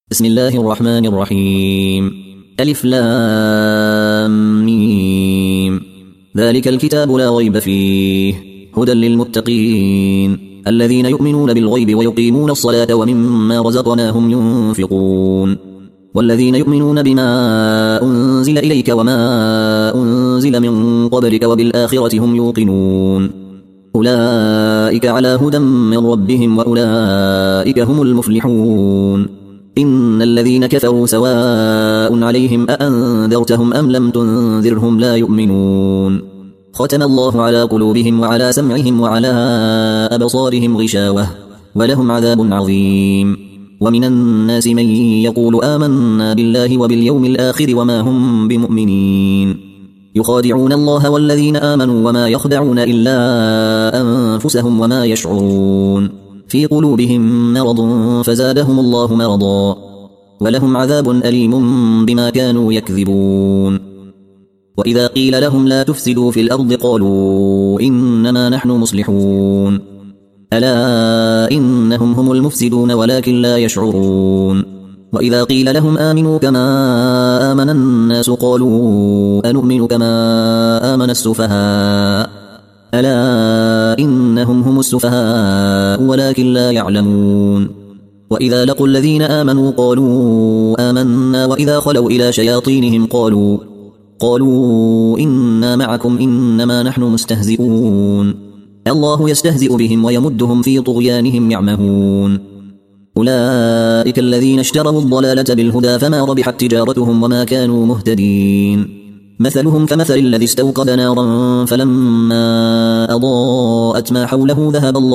بسم الله الرحمن الرحيم. ألف لام ميم. ذلك الكتاب لا ريب فيه هدى للمتقين الذين يؤمنون بالغيب ويقيمون الصلاة ومما رزقناهم ينفقون والذين يؤمنون بما أنزل إليك وما أنزل من قبلك وبالآخرة هم يوقنون أولئك على هدى من ربهم وأولئك هم المفلحون. إن الذين كفروا سواء عليهم أأنذرتهم أم لم تنذرهم لا يؤمنون ختم الله على قلوبهم وعلى سمعهم وعلى أبصارهم غشاوة ولهم عذاب عظيم. ومن الناس من يقول آمنا بالله وباليوم الآخر وما هم بمؤمنين يخادعون الله والذين آمنوا وما يخدعون إلا أنفسهم وما يشعرون في قلوبهم مرض فزادهم الله مرضا ولهم عذاب أليم بما كانوا يكذبون. وإذا قيل لهم لا تفسدوا في الأرض قالوا إنما نحن مصلحون ألا إنهم هم المفسدون ولكن لا يشعرون. وإذا قيل لهم آمنوا كما آمن الناس قالوا أنؤمن كما آمن السفهاء ألا إنهم هم السفهاء ولكن لا يعلمون. وإذا لقوا الذين آمنوا قالوا آمنا وإذا خلوا إلى شياطينهم قالوا إنا معكم إنما نحن مستهزئون الله يستهزئ بهم ويمدهم في طغيانهم يعمهون. أولئك الذين اشتروا الضلالة بالهدى فما ربحت تجارتهم وما كانوا مهتدين. مثلهم كمثل الذي استوقد نارا فلما أضاءت ما حوله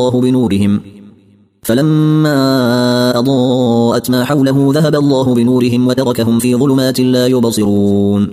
ذهب الله بنورهم وتركهم في ظلمات لا يبصرون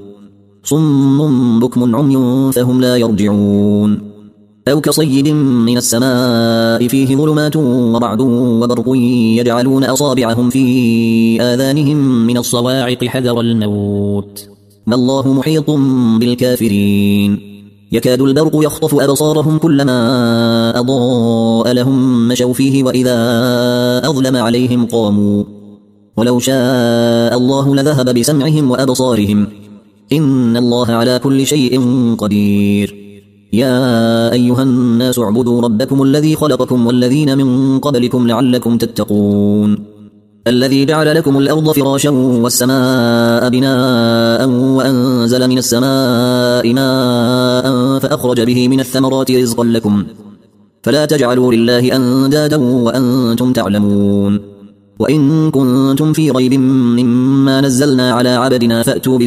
صم بكم عمي فهم لا يرجعون. أو كصيب من السماء فيه ظلمات ورعد وبرق يجعلون أصابعهم في آذانهم من الصواعق حذر الموت ما الله محيط بالكافرين. يكاد البرق يخطف أبصارهم كلما أضاء لهم مشوا فيه وإذا أظلم عليهم قاموا ولو شاء الله لذهب بسمعهم وأبصارهم إن الله على كل شيء قدير. يا أيها الناس اعبدوا ربكم الذي خلقكم والذين من قبلكم لعلكم تتقون الذي جعل لكم الأرض فراشا والسماء بناء وأنزل من السماء ماء فأخرج به من الثمرات رزقا لكم فلا تجعلوا لله أندادا وأنتم تعلمون. وإن كنتم في ريب مما نزلنا على عبدنا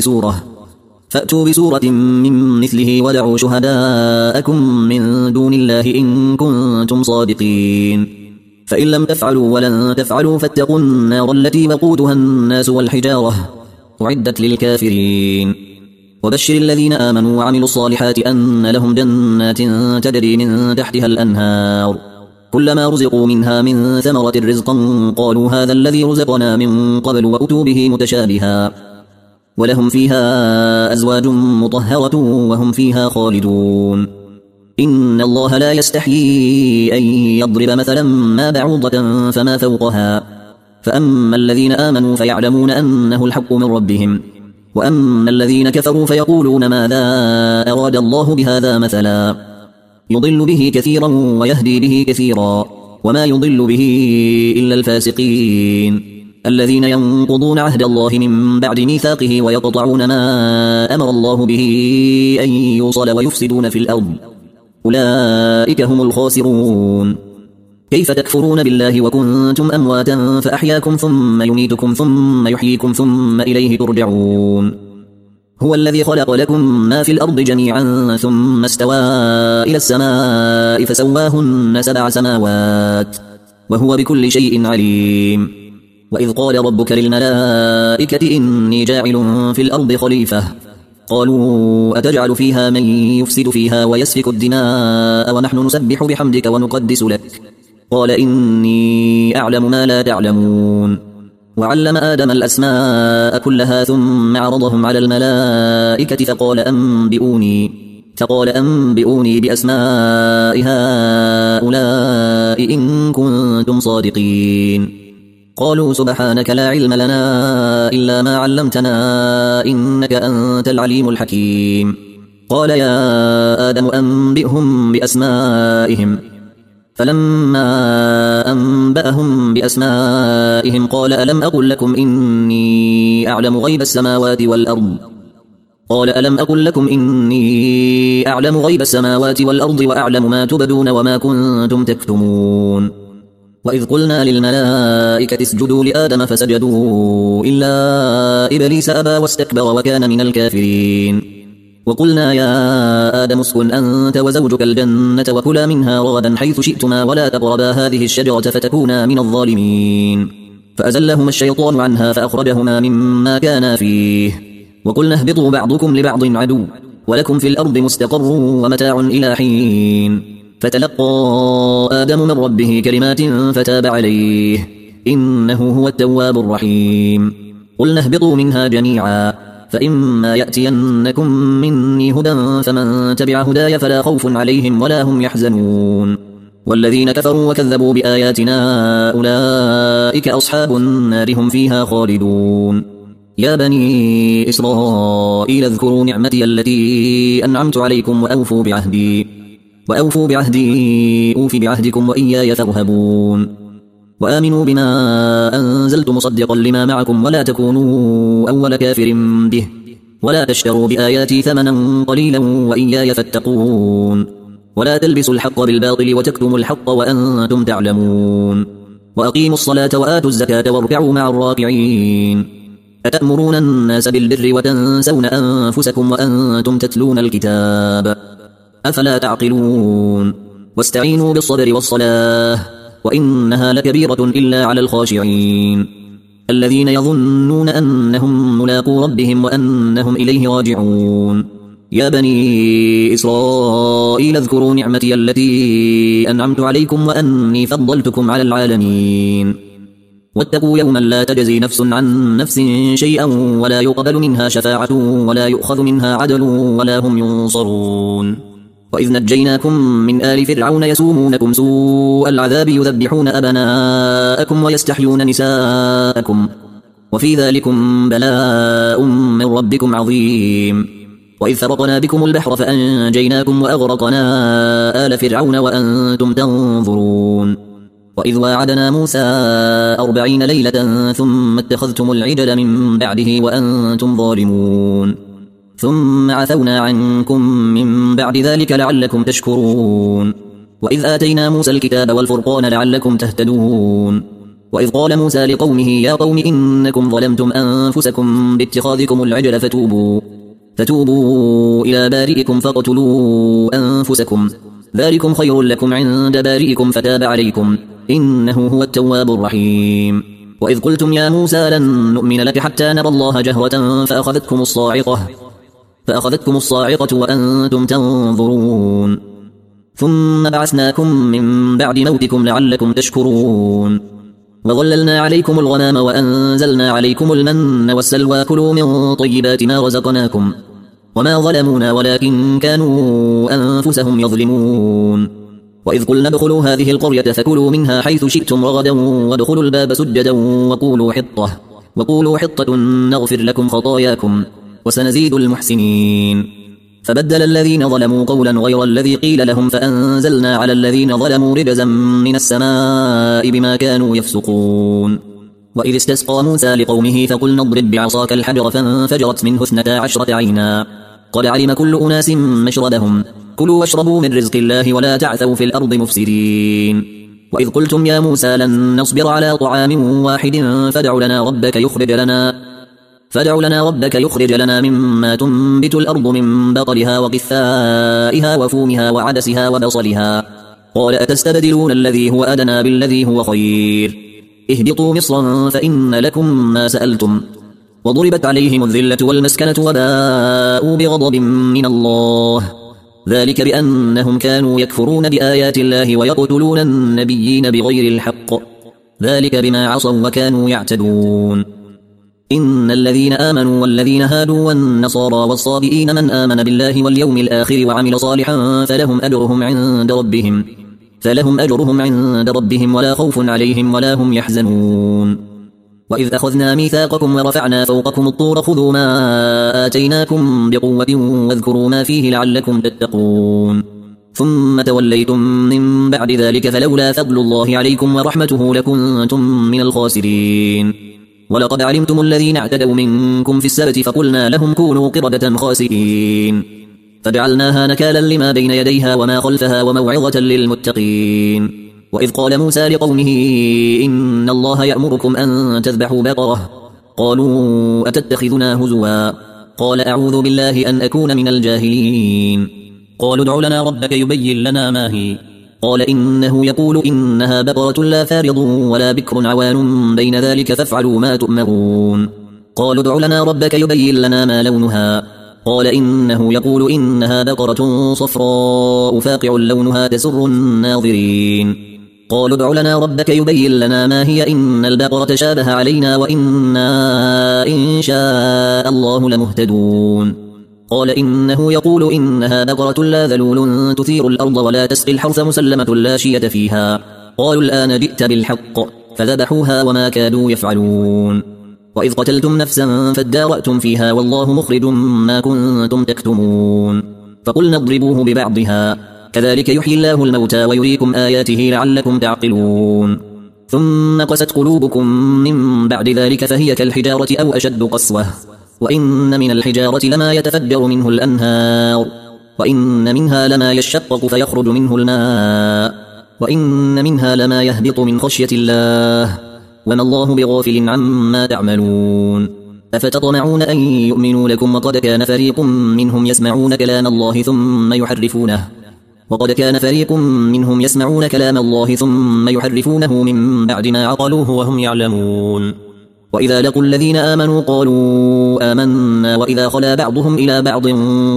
فأتوا بسورة من مثله ودعوا شهداءكم من دون الله إن كنتم صادقين فإن لم تفعلوا ولن تفعلوا فاتقوا النار التي وقودها الناس والحجارة أعدت للكافرين. وبشر الذين آمنوا وعملوا الصالحات أن لهم جنات تجري من تحتها الأنهار كلما رزقوا منها من ثمرة رزقا قالوا هذا الذي رزقنا من قبل وأتوا به متشابها ولهم فيها أزواج مطهرة وهم فيها خالدون. إن الله لا يستحيي أن يضرب مثلا ما بعوضة فما فوقها فأما الذين آمنوا فيعلمون أنه الحق من ربهم وأما الذين كفروا فيقولون ماذا أراد الله بهذا مثلا يضل به كثيرا ويهدي به كثيرا وما يضل به إلا الفاسقين الذين ينقضون عهد الله من بعد ميثاقه ويقطعون ما أمر الله به أن يوصل ويفسدون في الأرض أولئك هم الخاسرون. كيف تكفرون بالله وكنتم أمواتا فأحياكم ثم يميتكم ثم يحييكم ثم إليه ترجعون. هو الذي خلق لكم ما في الأرض جميعا ثم استوى إلى السماء فسواهن 7 سماوات وهو بكل شيء عليم. وإذ قال ربك للملائكة إني جاعل في الأرض خليفة قالوا أتجعل فيها من يفسد فيها ويسفك الدماء ونحن نسبح بحمدك ونقدس لك قال إني أعلم ما لا تعلمون. وعلم آدم الأسماء كلها ثم عرضهم على الملائكة فقال أنبئوني بأسماء هؤلاء إن كنتم صادقين. قالوا سبحانك لا علم لنا إلا ما علمتنا إنك أنت العليم الحكيم. قال يا آدم أنبئهم بأسمائهم. فلما أنبأهم بأسمائهم قال ألم أقل لكم إني أعلم غيب السماوات والأرض وأعلم ما تبدون وما كنتم تكتمون. وإذ قلنا للملائكة اسجدوا لآدم فسجدوا إلا إبليس أبى واستكبر وكان من الكافرين. وقلنا يا آدم اسكن أنت وزوجك الجنة وكلا منها رغدا حيث شئتما ولا تقربا هذه الشجرة فتكونا من الظالمين. فأزلهما الشيطان عنها فأخرجهما مما كانا فيه. وقلنا اهبطوا بعضكم لبعض عدو ولكم في الأرض مستقر ومتاع إلى حين. فتلقى آدم من ربه كلمات فتاب عليه إنه هو التواب الرحيم. قلنا اهبطوا منها جميعا فإما يأتينكم مني هدى فمن تبع هداي فلا خوف عليهم ولا هم يحزنون. والذين كفروا وكذبوا بآياتنا أولئك أصحاب النار هم فيها خالدون. يا بني إسرائيل اذكروا نعمتي التي أنعمت عليكم وأوفوا بعهدي أوف بعهدكم وإياي فارهبون. وآمنوا بما أنزلت مصدقا لما معكم ولا تكونوا أول كافر به ولا تشتروا بآياتي ثمنا قليلا وإياي فاتقون. ولا تلبسوا الحق بالباطل وتكتموا الحق وأنتم تعلمون. وأقيموا الصلاة وآتوا الزكاة واركعوا مع الراكعين. أتأمرون الناس بالبر وتنسون أنفسكم وأنتم تتلون الكتاب أفلا تعقلون. واستعينوا بالصبر والصلاة وإنها لكبيرة إلا على الخاشعين الذين يظنون أنهم ملاقو ربهم وأنهم إليه راجعون. يا بني إسرائيل اذكروا نعمتي التي أنعمت عليكم وأني فضلتكم على العالمين. واتقوا يوما لا تجزي نفس عن نفس شيئا ولا يقبل منها شفاعة ولا يؤخذ منها عدل ولا هم ينصرون. وإذ نجيناكم من آل فرعون يسومونكم سوء العذاب يذبحون أبناءكم ويستحيون نساءكم وفي ذلكم بلاء من ربكم عظيم. وإذ فرقنا بكم البحر فأنجيناكم وأغرقنا آل فرعون وأنتم تنظرون. وإذ واعدنا موسى 40 ليلة ثم اتخذتم العجل من بعده وأنتم ظالمون ثم عفونا عنكم من بعد ذلك لعلكم تشكرون. وإذ آتينا موسى الكتاب والفرقان لعلكم تهتدون. وإذ قال موسى لقومه يا قوم إنكم ظلمتم أنفسكم باتخاذكم العجل فتوبوا إلى بارئكم فاقتلوا أنفسكم ذلكم خير لكم عند بارئكم فتاب عليكم إنه هو التواب الرحيم. وإذ قلتم يا موسى لن نؤمن لك حتى نرى الله جهرة فأخذتكم الصاعقة وأنتم تنظرون ثم بعثناكم من بعد موتكم لعلكم تشكرون. وظللنا عليكم الغمام وأنزلنا عليكم المن والسلوى كلوا من طيبات ما رزقناكم وما ظلمونا ولكن كانوا أنفسهم يظلمون. وإذ قلنا ادخلوا هذه القرية فكلوا منها حيث شئتم رغدا وادخلوا الباب سجدا وقولوا حطة نغفر لكم خطاياكم وسنزيد المحسنين. فبدل الذين ظلموا قولا غير الذي قيل لهم فأنزلنا على الذين ظلموا رجزا من السماء بما كانوا يفسقون. وإذ استسقى موسى لقومه فقلنا اضرب بعصاك الحجر فانفجرت منه 12 عينا قد علم كل أناس مشربهم كلوا واشربوا من رزق الله ولا تعثوا في الأرض مفسدين. وإذ قلتم يا موسى لن نصبر على طعام واحد فادع لنا ربك يخرج لنا مما تنبت الأرض من بقلها وقثائها وفومها وعدسها وبصلها قال أتستبدلون الذي هو أدنى بالذي هو خير اهبطوا مصرا فإن لكم ما سألتم وضربت عليهم الذلة والمسكنة وباءوا بغضب من الله ذلك بأنهم كانوا يكفرون بآيات الله ويقتلون النبيين بغير الحق ذلك بما عصوا وكانوا يعتدون. إن الذين آمنوا والذين هادوا والنصارى والصابئين من آمن بالله واليوم الآخر وعمل صالحا فلهم فلهم أجرهم عند ربهم ولا خوف عليهم ولا هم يحزنون. وإذ أخذنا ميثاقكم ورفعنا فوقكم الطور خذوا ما آتيناكم بقوة واذكروا ما فيه لعلكم تتقون ثم توليتم من بعد ذلك فلولا فضل الله عليكم ورحمته لكنتم من الخاسرين. ولقد علمتم الذين اعتدوا منكم في السبت فقلنا لهم كونوا قردة خاسئين فجعلناها نكالا لما بين يديها وما خلفها وموعظة للمتقين. وإذ قال موسى لقومه إن الله يأمركم أن تذبحوا بقرة قالوا أتتخذنا هزوا قال أعوذ بالله أن أكون من الجاهلين. قالوا ادع لنا ربك يبين لنا ما هي قال إنه يقول إنها بقرة لا فارض ولا بكر عوان بين ذلك فافعلوا ما تؤمرون. قالوا ادع لنا ربك يبين لنا ما لونها قال إنه يقول إنها بقرة صفراء فاقع لونها تسر الناظرين. قالوا ادع لنا ربك يبين لنا ما هي إن البقرة شابه علينا وإنا إن شاء الله لمهتدون. قال إنه يقول إنها بقرة لا ذلول تثير الأرض ولا تسقي الحرث مسلمة لا شية فيها. قالوا الآن جئت بالحق فذبحوها وما كادوا يفعلون. وإذ قتلتم نفسا فادارأتم فيها والله مخرج ما كنتم تكتمون. فقلنا اضربوه ببعضها كذلك يحيي الله الموتى ويريكم آياته لعلكم تعقلون. ثم قست قلوبكم من بعد ذلك فهي كالحجارة أو أشد قسوة وإن من الحجارة لما يتفجر منه الأنهار وإن منها لما يشقق فيخرج منه الماء وإن منها لما يهبط من خشية الله وما الله بغافل عما تعملون. أفتطمعون أن يؤمنوا لكم وقد كان فريق منهم يسمعون كلام الله ثم يحرفونه من بعد ما عقلوه وهم يعلمون. وإذا لقوا الذين آمنوا قالوا آمنا وإذا خلا بعضهم إلى بعض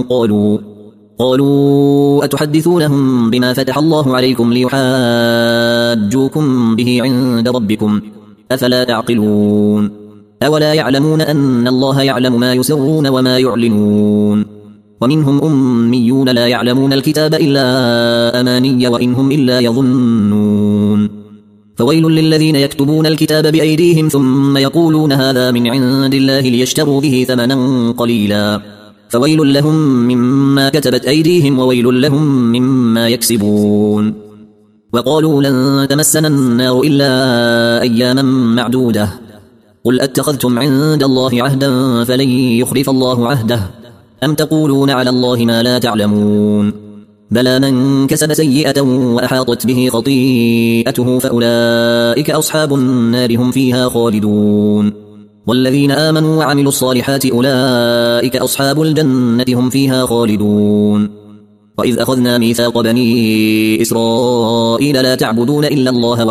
قالوا أتحدثونهم بما فتح الله عليكم ليحاجوكم به عند ربكم أفلا تعقلون. أولا يعلمون أن الله يعلم ما يسرون وما يعلنون. ومنهم أميون لا يعلمون الكتاب إلا أماني وإن هم إلا يظنون. فويل للذين يكتبون الكتاب بأيديهم ثم يقولون هذا من عند الله ليشتروا به ثمنا قليلا فويل لهم مما كتبت أيديهم وويل لهم مما يكسبون. وقالوا لن تمسنا النار إلا أياما معدودة قل أتخذتم عند الله عهدا فلن يخلف الله عهده أم تقولون على الله ما لا تعلمون. بلى من كسب سيئة وأحاطت به خطيئته فأولئك أصحاب النار هم فيها خالدون. والذين آمنوا وعملوا الصالحات أولئك أصحاب الجنة هم فيها خالدون. وإذ أخذنا ميثاق بني إسرائيل لا تعبدون إلا الله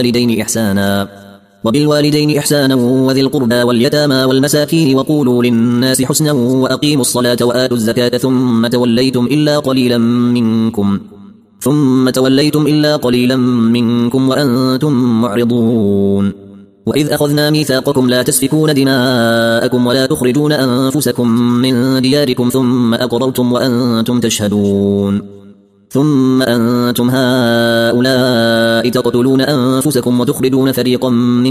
وبالوالدين إحسانا وذي القربى واليتامى والمساكين وقولوا للناس حسنا وأقيموا الصلاة وآتوا الزكاة ثم توليتم إلا قليلا منكم وأنتم معرضون. وإذ أخذنا ميثاقكم لا تسفكون دماءكم ولا تخرجون أنفسكم من دياركم ثم أقررتم وأنتم تشهدون. ثم أنتم هؤلاء تقتلون أنفسكم وتخرجون فريقا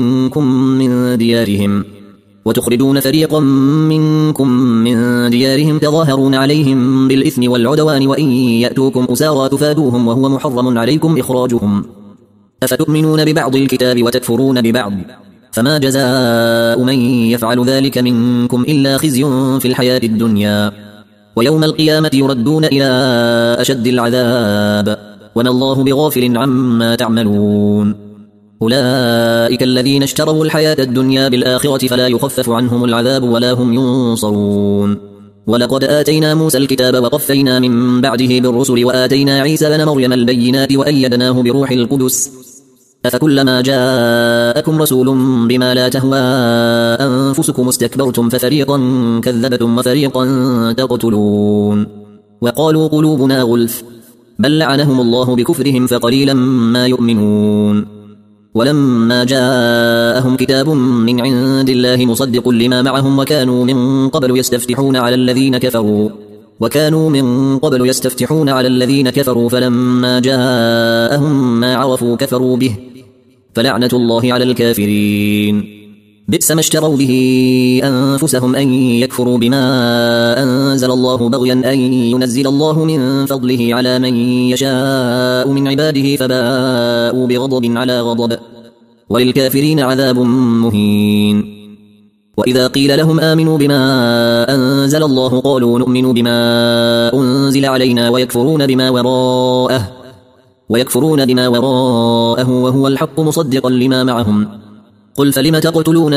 منكم من ديارهم تظاهرون عليهم بالإثم والعدوان وإن يأتوكم أسارى تفادوهم وهو محرم عليكم إخراجهم أفتؤمنون ببعض الكتاب وتكفرون ببعض فما جزاء من يفعل ذلك منكم إلا خزي في الحياة الدنيا ويوم القيامة يردون إلى أشد العذاب وما الله بغافل عما تعملون. أولئك الذين اشتروا الحياة الدنيا بالآخرة فلا يخفف عنهم العذاب ولا هم ينصرون. ولقد آتينا موسى الكتاب وقفينا من بعده بالرسل وآتينا عيسى بن مريم البينات وأيدناه بروح القدس أفكلما جاءكم رسول بما لا تهوى أنفسكم استكبرتم ففريقا كذبتم وفريقا تقتلون. وقالوا قلوبنا غلف بل لعنهم الله بكفرهم فقليلا ما يؤمنون. ولما جاءهم كتاب من عند الله مصدق لما معهم وكانوا من قبل يستفتحون على الذين كفروا وكانوا من قبل يستفتحون على الذين كفروا فلما جاءهم ما عرفوا كفروا به فلعنة الله على الكافرين. بئس ما اشتروا به أنفسهم أن يكفروا بما أنزل الله بغيا أن ينزل الله من فضله على من يشاء من عباده فباءوا بغضب على غضب وللكافرين عذاب مهين. وإذا قيل لهم آمنوا بما أنزل الله قالوا نؤمن بما أنزل علينا ويكفرون بما وراءه وهو الحق مصدقا لما معهم. قل فلم تقتلون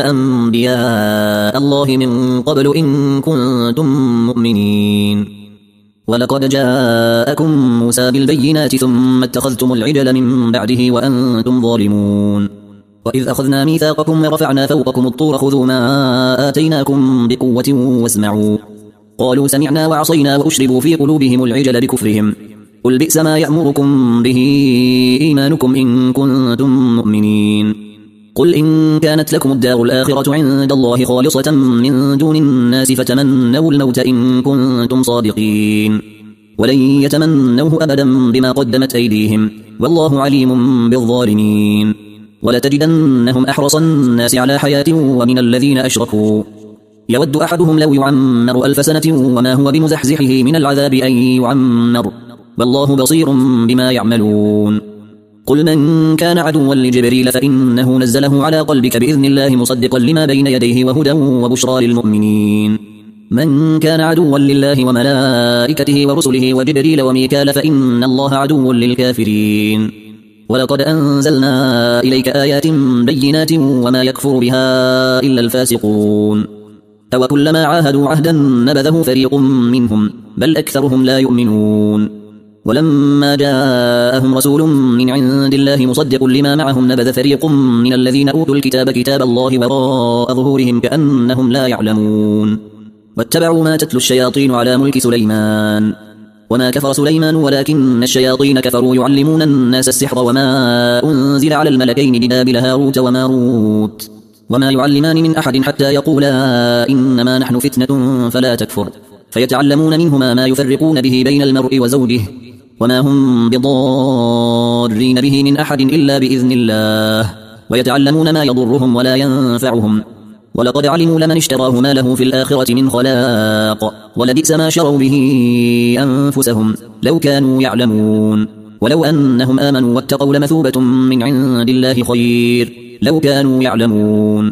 أنبياء الله من قبل إن كنتم مؤمنين. ولقد جاءكم موسى بالبينات ثم اتخذتم العجل من بعده وأنتم ظالمون. وإذ أخذنا ميثاقكم ورفعنا فوقكم الطور خذوا ما آتيناكم بقوة واسمعوا. قالوا سمعنا وعصينا وأشربوا في قلوبهم العجل بكفرهم. قل بئس ما يأمركم به إيمانكم إن كنتم مؤمنين. قل إن كانت لكم الدار الآخرة عند الله خالصة من دون الناس فتمنوا الموت إن كنتم صادقين ولن يتمنوه أبدا بما قدمت أيديهم والله عليم بالظالمين. ولتجدنهم أحرص الناس على حياة ومن الذين أشركوا يود أحدهم لو يعمر 1000 سنة وما هو بمزحزحه من العذاب أن يعمر والله بصير بما يعملون. قل من كان عدوا لجبريل فإنه نزله على قلبك بإذن الله مصدقا لما بين يديه وهدى وبشرى للمؤمنين. من كان عدوا لله وملائكته ورسله وجبريل وميكال فإن الله عدو للكافرين. ولقد أنزلنا إليك آيات بينات وما يكفر بها إلا الفاسقون. أو كلما عاهدوا عهدا نبذه فريق منهم بل أكثرهم لا يؤمنون. ولما جاءهم رسول من عند الله مصدق لما معهم نبذ فريق من الذين أوتوا الكتاب كتاب الله وراء ظهورهم كأنهم لا يعلمون. واتبعوا ما تتلو الشياطين على ملك سليمان وما كفر سليمان ولكن الشياطين كفروا يعلمون الناس السحر وما أنزل على الملكين ببابل هاروت وماروت وما يعلمان من أحد حتى يقولا إنما نحن فتنة فلا تكفر فيتعلمون منهما ما يفرقون به بين المرء وزوجه وما هم بضارين به من أحد إلا بإذن الله ويتعلمون ما يضرهم ولا ينفعهم ولقد علموا لمن اشتراه ما له في الآخرة من خلاق ولبئس ما شروا به أنفسهم لو كانوا يعلمون. ولو أنهم آمنوا واتقوا لمثوبة من عند الله خير لو كانوا يعلمون.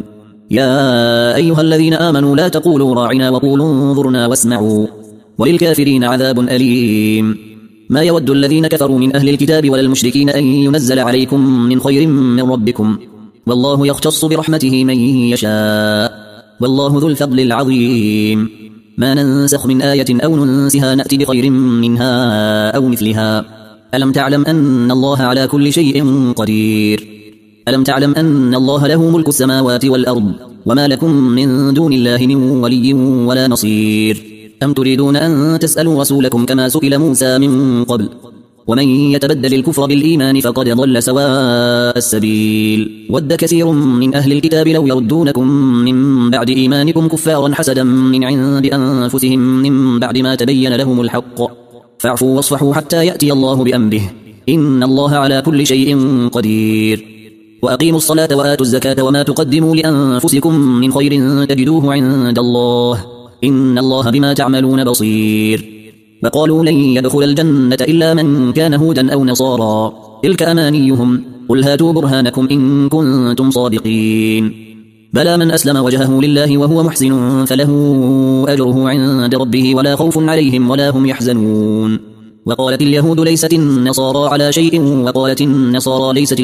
يا أيها الذين آمنوا لا تقولوا راعنا وقولوا انظرنا واسمعوا وللكافرين عذاب أليم. ما يود الذين كفروا من أهل الكتاب ولا المشركين أن ينزل عليكم من خير من ربكم والله يختص برحمته من يشاء والله ذو الفضل العظيم. ما ننسخ من آية أو ننسها نأتي بخير منها أو مثلها. ألم تعلم أن الله على كل شيء قدير. ألم تعلم أن الله له ملك السماوات والأرض وما لكم من دون الله من ولي ولا نصير. أم تريدون أن تسألوا رسولكم كما سئل موسى من قبل ومن يتبدل الكفر بالإيمان فقد ضل سواء السبيل. ود كثير من أهل الكتاب لو يردونكم من بعد إيمانكم كفارا حسدا من عند أنفسهم من بعد ما تبين لهم الحق فاعفوا واصفحوا حتى يأتي الله بأمره إن الله على كل شيء قدير. وأقيموا الصلاة وآتوا الزكاة وما تقدموا لأنفسكم من خير تجدوه عند الله إن الله بما تعملون بصير. وقالوا لن يدخل الجنة إلا من كان هودا أو نصارى تلك أمانيهم قل هاتوا برهانكم إن كنتم صادقين. بلى من أسلم وجهه لله وهو محسن فله أجره عند ربه ولا خوف عليهم ولا هم يحزنون. وقالت اليهود ليست النصارى على شيء وقالت النصارى ليست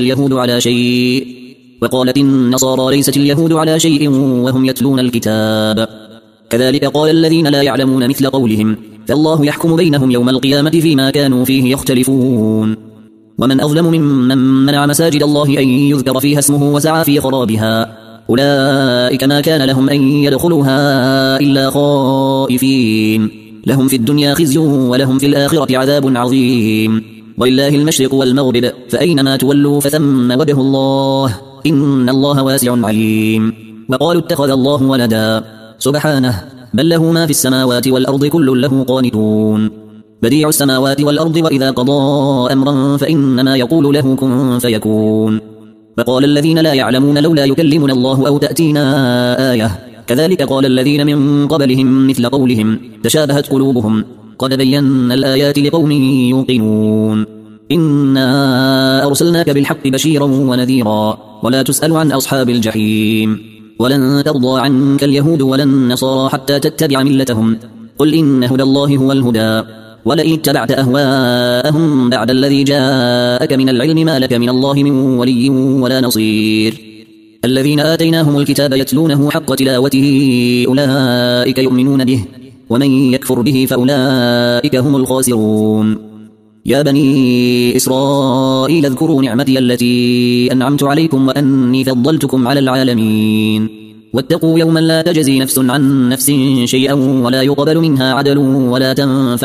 اليهود على شيء وهم يتلون الكتاب كذلك قال الذين لا يعلمون مثل قولهم فالله يحكم بينهم يوم القيامة فيما كانوا فيه يختلفون. ومن أظلم ممن منع مساجد الله أن يذكر فيها اسمه وسعى في خرابها أولئك ما كان لهم أن يدخلوها إلا خائفين لهم في الدنيا خزي ولهم في الآخرة عذاب عظيم. ولله المشرق والمغرب فأينما تولوا فثم وجه الله إن الله واسع عليم. وقالوا اتخذ الله ولدا سبحانه بل له ما في السماوات والأرض كل له قانتون بديع السماوات والأرض وإذا قضى أمرا فإنما يقول له كن فيكون فقال الذين لا يعلمون لولا يكلمنا الله أو تأتينا آية كذلك قال الذين من قبلهم مثل قولهم تشابهت قلوبهم قد بينا الآيات لقوم يوقنون إنا أرسلناك بالحق بشيرا ونذيرا ولا تسأل عن أصحاب الجحيم ولن ترضى عنك اليهود ولا النصارى حتى تتبع ملتهم قل إن هدى الله هو الهدى ولئن اتبعت أهواءهم بعد الذي جاءك من العلم ما لك من الله من ولي ولا نصير الذين آتيناهم الكتاب يتلونه حق تلاوته أولئك يؤمنون به ومن يكفر به فأولئك هم الخاسرون يا بني إسرائيل اذكروا نعمتي التي أنعمت عليكم وأني فضلتكم على العالمين واتقوا يوما لا تجزي نفس عن نفس شيئا ولا يقبل منها عدل ولا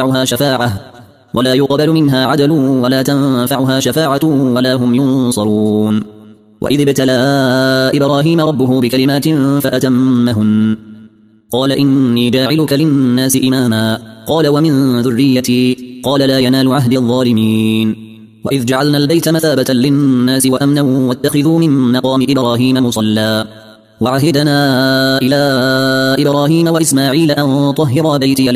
تنفعها شفاعة ولا هم ينصرون وإذ ابتلى إبراهيم ربه بكلمات فأتمهن قال إني جاعلك للناس إماما قال ومن ذريتي قال لا ينال عهد الظالمين وإذ جعلنا البيت مثابة للناس وأمنا واتخذوا من مقام إبراهيم مصلى وعهدنا إلى إبراهيم وإسماعيل أن طهر بيتي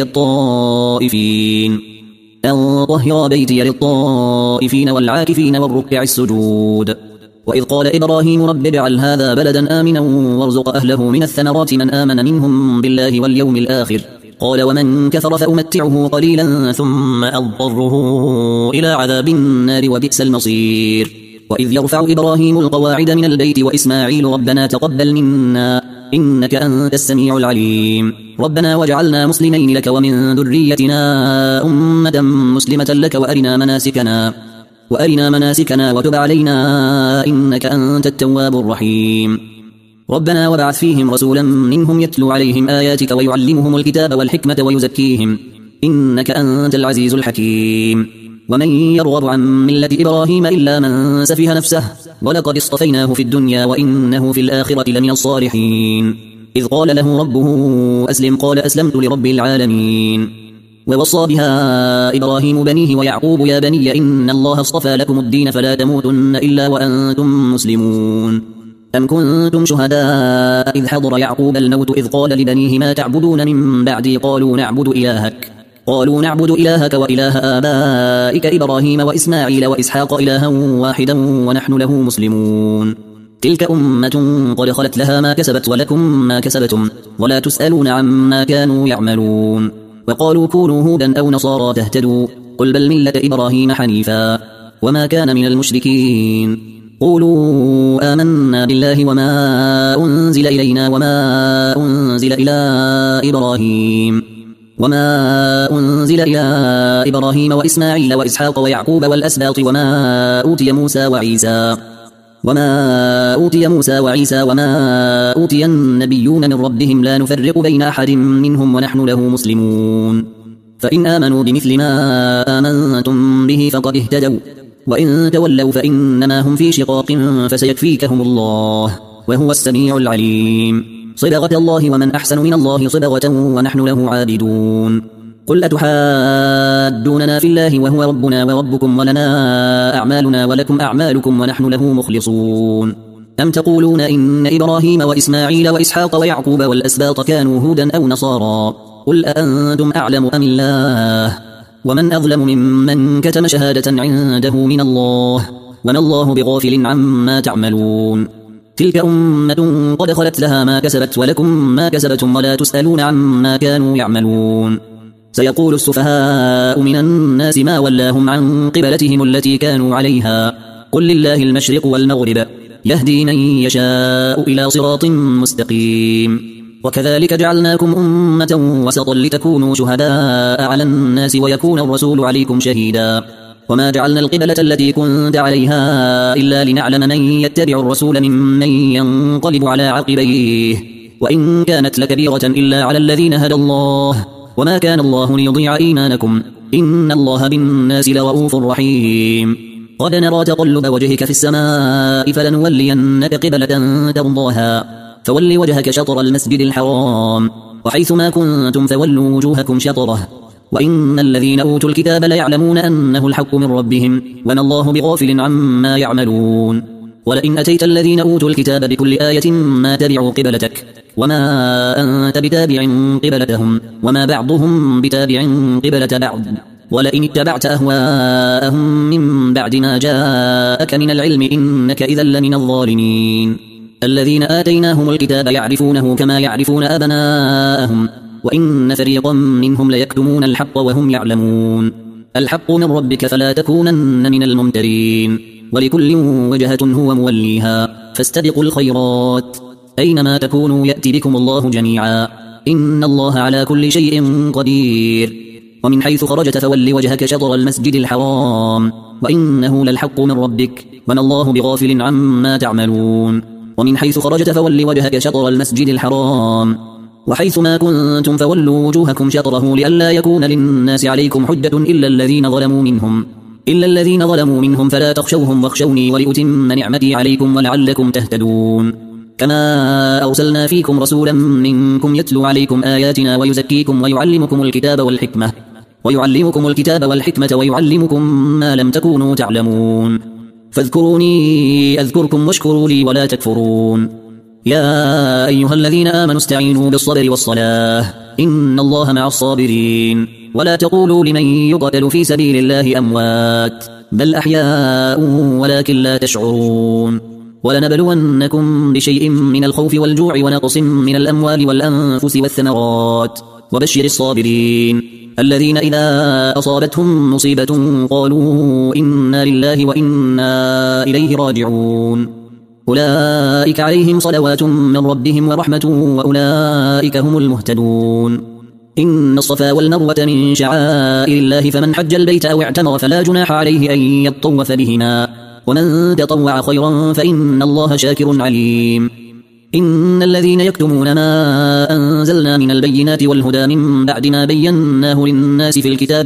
للطائفين والعاكفين والركع السجود وإذ قال إبراهيم رب اجعل هذا بلدا آمنا وارزق أهله من الثمرات من آمن منهم بالله واليوم الآخر قال ومن كفر فأمتعه قليلا ثم أضطره إلى عذاب النار وبئس المصير وإذ يرفع إبراهيم القواعد من البيت وإسماعيل ربنا تقبل منا إنك أنت السميع العليم ربنا واجعلنا مسلمين لك ومن ذريتنا أمة مسلمة لك وأرنا مناسكنا وتب علينا إنك أنت التواب الرحيم ربنا وابعث فيهم رسولا منهم يتلو عليهم آياتك ويعلمهم الكتاب والحكمة ويزكيهم إنك أنت العزيز الحكيم ومن يرغب عن ملة إبراهيم إلا من سفه نفسه ولقد اصطفيناه في الدنيا وإنه في الآخرة لمن الصالحين إذ قال له ربه أسلم قال أسلمت لرب العالمين ووصى بها إبراهيم بنيه ويعقوب يا بني إن الله اصطفى لكم الدين فلا تموتن إلا وأنتم مسلمون أم كنتم شهداء إذ حضر يعقوب الموت إذ قال لبنيه ما تعبدون من بعدي قالوا نعبد إلهك وإله آبائك إبراهيم وإسماعيل وإسحاق إلها واحدا ونحن له مسلمون تلك أمة قد خلت لها ما كسبت ولكم ما كسبتم ولا تسألون عما كانوا يعملون وقالوا كونوا هودا أو نصارى تهتدوا قل بل ملة إبراهيم حنيفا وما كان من المشركين قولوا آمنا بالله وما أنزل إلينا وما أنزل إلى إبراهيم وإسماعيل وإسحاق ويعقوب والأسباط وما أوتي موسى وعيسى وما أوتي النبيون من ربهم لا نفرق بين أحد منهم ونحن له مسلمون فإن آمنوا بمثل ما آمنتم به فقد اهتدوا وإن تولوا فإنما هم في شقاق فسيكفيكهم الله وهو السميع العليم صبغة الله ومن أحسن من الله صبغة ونحن له عابدون قل أتحاجوننا في الله وهو ربنا وربكم ولنا أعمالنا ولكم أعمالكم ونحن له مخلصون أم تقولون إن إبراهيم وإسماعيل وإسحاق ويعقوب والأسباط كانوا هودا أو نصارى قل أأنتم أعلم أم الله ومن أظلم ممن كتم شهادة عنده من الله وما الله بغافل عما تعملون تلك أمة قد خلت لها ما كسبت ولكم ما كسبتم ولا تسألون عما كانوا يعملون سيقول السفهاء من الناس ما ولاهم عن قبلتهم التي كانوا عليها قل لله المشرق والمغرب يهدي من يشاء إلى صراط مستقيم وكذلك جعلناكم أمة وسطا لتكونوا شهداء على الناس ويكون الرسول عليكم شهيدا وما جعلنا القبلة التي كنت عليها إلا لنعلم من يتبع الرسول ممن ينقلب على عقبيه وإن كانت لكبيرة إلا على الذين هدى الله وما كان الله ليضيع إيمانكم إن الله بالناس لرؤوف رحيم قد نرى تقلب وجهك في السماء فلنولينك قبلة ترضاها فول وجهك شطر المسجد الحرام وحيث ما كنتم فولوا وجوهكم شطره وإن الذين أوتوا الكتاب ليعلمون أنه الحق من ربهم وما الله بغافل عما يعملون ولئن أتيت الذين أوتوا الكتاب بكل آية ما تبعوا قبلتك وما أنت بتابع قبلتهم وما بعضهم بتابع قبلة بعض ولئن اتبعت أهواءهم من بعد ما جاءك من العلم إنك إذا لمن الظالمين الذين آتيناهم الكتاب يعرفونه كما يعرفون أبناءهم وإن فريقا منهم ليكتمون الحق وهم يعلمون الحق من ربك فلا تكونن من الممترين ولكل وجهة هو موليها فاستبقوا الخيرات أينما تكونوا يأتي بكم الله جميعا إن الله على كل شيء قدير ومن حيث خرجت فول وجهك شطر المسجد الحرام وإنه للحق من ربك وما الله بغافل عما تعملون ومن حيث خرجت فول وجهك شطر المسجد الحرام وحيث ما كنتم فولوا وجوهكم شطره لئلا يكون للناس عليكم حجة إلا الذين ظلموا منهم فلا تخشوهم واخشوني ولأتم نعمتي عليكم ولعلكم تهتدون كما أرسلنا فيكم رسولا منكم يتلو عليكم آياتنا ويزكيكم ويعلمكم الكتاب والحكمة ويعلمكم ما لم تكونوا تعلمون فاذكروني أذكركم واشكروا لي ولا تكفرون يا أيها الذين آمنوا استعينوا بالصبر والصلاة إن الله مع الصابرين ولا تقولوا لمن يقتل في سبيل الله أموات بل أحياء ولكن لا تشعرون ولنبلونكم بشيء من الخوف والجوع ونقص من الأموال والأنفس والثمرات وبشر الصابرين الذين إذا أصابتهم مصيبة قالوا إنا لله وإنا إليه راجعون أولئك عليهم صلوات من ربهم ورحمة وأولئك هم المهتدون إن الصفا والمروة من شعائر الله فمن حج البيت أو اعتمر فلا جناح عليه أن يطوف بهما ومن تطوع خيرا فإن الله شاكر عليم إن الذين يكتمون ما أنزلنا من البينات والهدى من بعد ما بيناه للناس في الكتاب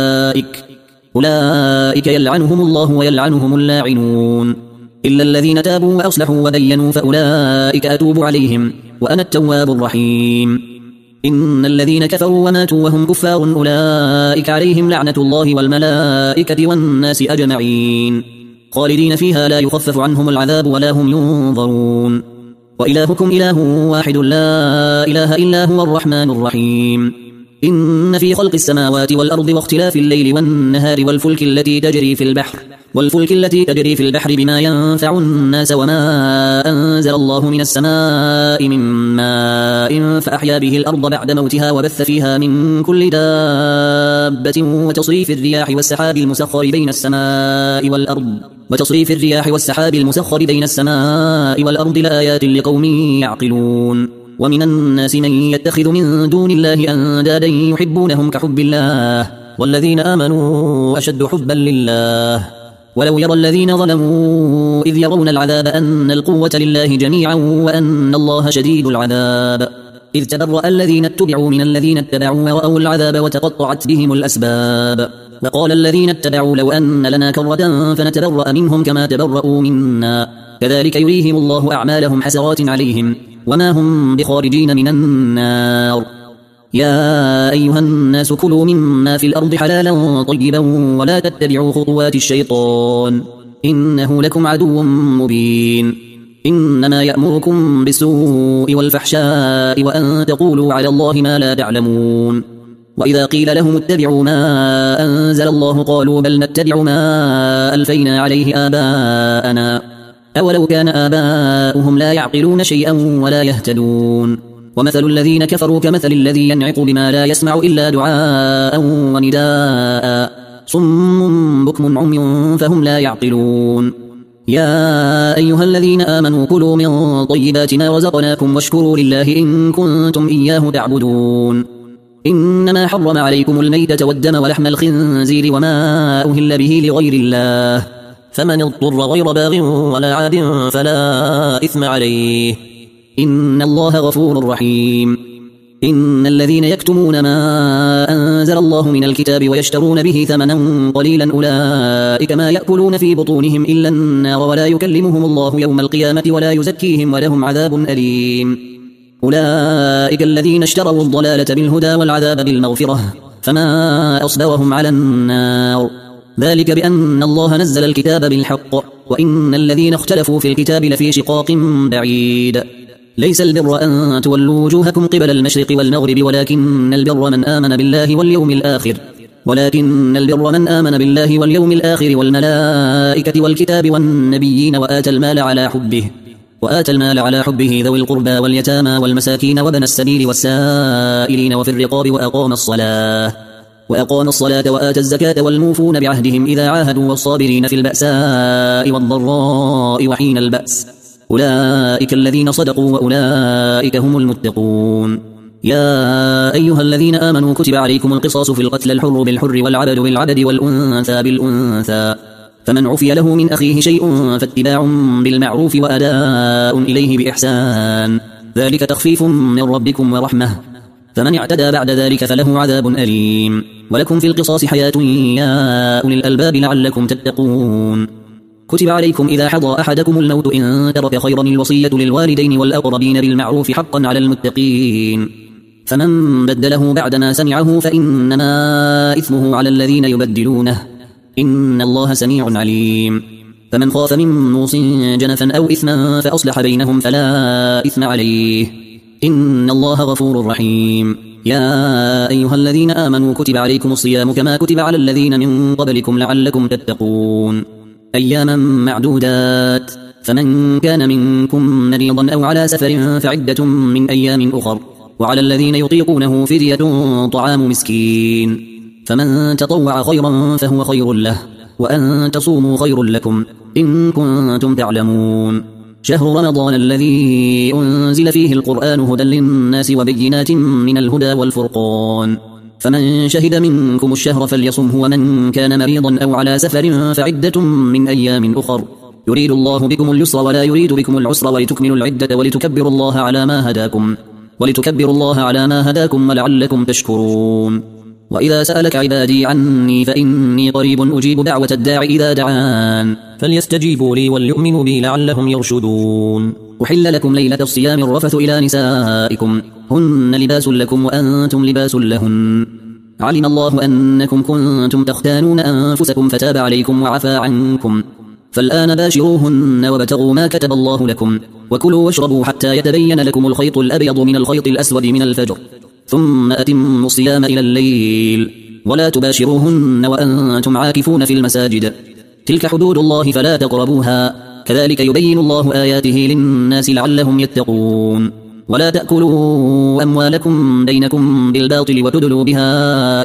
أولئك يلعنهم الله ويلعنهم اللاعنون إلا الذين تابوا وأصلحوا وبينوا فأولئك أتوب عليهم وأنا التواب الرحيم إن الذين كفروا وماتوا وهم كفار أولئك عليهم لعنة الله والملائكة والناس أجمعين خالدين فيها لا يخفف عنهم العذاب ولا هم ينظرون وإلهكم إله واحد لا إله إلا هو الرحمن الرحيم إن في خلق السماوات والأرض واختلاف الليل والنهار والفلك التي تجري في البحر بما ينفع الناس وما أنزل الله من السماء من ماء فأحيا به الأرض بعد موتها وبث فيها من كل دابة وتصريف الرياح والسحاب المسخر بين السماء والأرض لآيات لقوم يعقلون ومن الناس من يتخذ من دون الله أندادا يحبونهم كحب الله والذين آمنوا أشد حبا لله ولو يرى الذين ظلموا إذ يرون العذاب أن القوة لله جميعا وأن الله شديد العذاب إذ تبرأ الذين اتبعوا من الذين اتبعوا ورأوا العذاب وتقطعت بهم الأسباب وقال الذين اتبعوا لو أن لنا كرة فنتبرأ منهم كما تبرأوا منا كذلك يريهم الله أعمالهم حسرات عليهم وما هم بخارجين من النار يا أيها الناس كلوا مما في الأرض حلالا طيبا ولا تتبعوا خطوات الشيطان إنه لكم عدو مبين إنما يأمركم بالسوء والفحشاء وأن تقولوا على الله ما لا تعلمون وإذا قيل لهم اتبعوا ما أنزل الله قالوا بل نتبع ما ألفينا عليه آباءنا أولو كان آباؤهم لا يعقلون شيئا ولا يهتدون ومثل الذين كفروا كمثل الذي ينعق بما لا يسمع إلا دعاء ونداء صم بكم عمي فهم لا يعقلون يا أيها الذين آمنوا كلوا من طيبات ما رزقناكم واشكروا لله إن كنتم إياه تعبدون إنما حرم عليكم الميتة والدم ولحم الخنزير وما أهل به لغير الله فمن اضطر غير باغ ولا عاد فلا إثم عليه إن الله غفور رحيم إن الذين يكتمون ما أنزل الله من الكتاب ويشترون به ثمنا قليلا أولئك ما يأكلون في بطونهم إلا النار ولا يكلمهم الله يوم القيامة ولا يزكيهم ولهم عذاب أليم أولئك الذين اشتروا الضلالة بالهدى والعذاب بالمغفرة فما أصبرهم على النار ذلك بأن الله نزل الكتاب بالحق وإن الذين اختلفوا في الكتاب لفي شقاق بعيد ليس البر أن تولوا وجوهكم قبل المشرق والمغرب ولكن البر من آمن بالله واليوم الآخر والملائكة والكتاب والنبيين وآتى المال على حبه ذوي القربى واليتامى والمساكين وابن السبيل والسائلين وفي الرقاب وأقام الصلاة وآتى الزكاة والموفون بعهدهم إذا عاهدوا والصابرين في البأساء والضراء وحين البأس أولئك الذين صدقوا وأولئك هم المتقون يا أيها الذين آمنوا كتب عليكم القصاص في القتل الحر بالحر والعبد بالعبد والأنثى بالأنثى فمن عفي له من أخيه شيء فاتباع بالمعروف وأداء إليه بإحسان ذلك تخفيف من ربكم ورحمة فمن اعتدى بعد ذلك فله عذاب أليم ولكم في القصاص حياة يا أولي الألباب لعلكم تتقون كتب عليكم إذا حضر أحدكم الموت إن ترك خيرا الوصية للوالدين والأقربين بالمعروف حقا على المتقين فمن بدله بعدما سمعه فإنما إثمه على الذين يبدلونه إن الله سميع عليم فمن خاف من موص جنفا أو إثما فأصلح بينهم فلا إثم عليه إن الله غفور رحيم يا أيها الذين آمنوا كتب عليكم الصيام كما كتب على الذين من قبلكم لعلكم تتقون أياما معدودات فمن كان منكم مريضا أو على سفر فعدة من أيام أخر وعلى الذين يطيقونه فدية طعام مسكين فمن تطوع خيرا فهو خير له وأن تصوموا خير لكم إن كنتم تعلمون شهر رمضان الذي أنزل فيه القرآن هدى للناس وبينات من الهدى والفرقان فمن شهد منكم الشهر فليصمه ومن كان مريضا أو على سفر فعدة من أيام أخر يريد الله بكم اليسر ولا يريد بكم العسر ولتكملوا العدة ولتكبروا الله على ما هداكم ولعلكم تشكرون وإذا سألك عبادي عني فإني قريب أجيب دعوة الداع إذا دعان فليستجيبوا لي وليؤمنوا بي لعلهم يرشدون أحل لكم ليلة الصيام الرفث إلى نسائكم هن لباس لكم وأنتم لباس لهن علم الله أنكم كنتم تختانون أنفسكم فتاب عليكم وعفى عنكم فالآن باشروهن وابتغوا ما كتب الله لكم وكلوا واشربوا حتى يتبين لكم الخيط الأبيض من الخيط الأسود من الفجر ثم أتموا الصيام إلى الليل ولا تباشروهن وأنتم عاكفون في المساجد تلك حدود الله فلا تقربوها كذلك يبين الله آياته للناس لعلهم يتقون ولا تأكلوا أموالكم بينكم بالباطل وتدلوا بها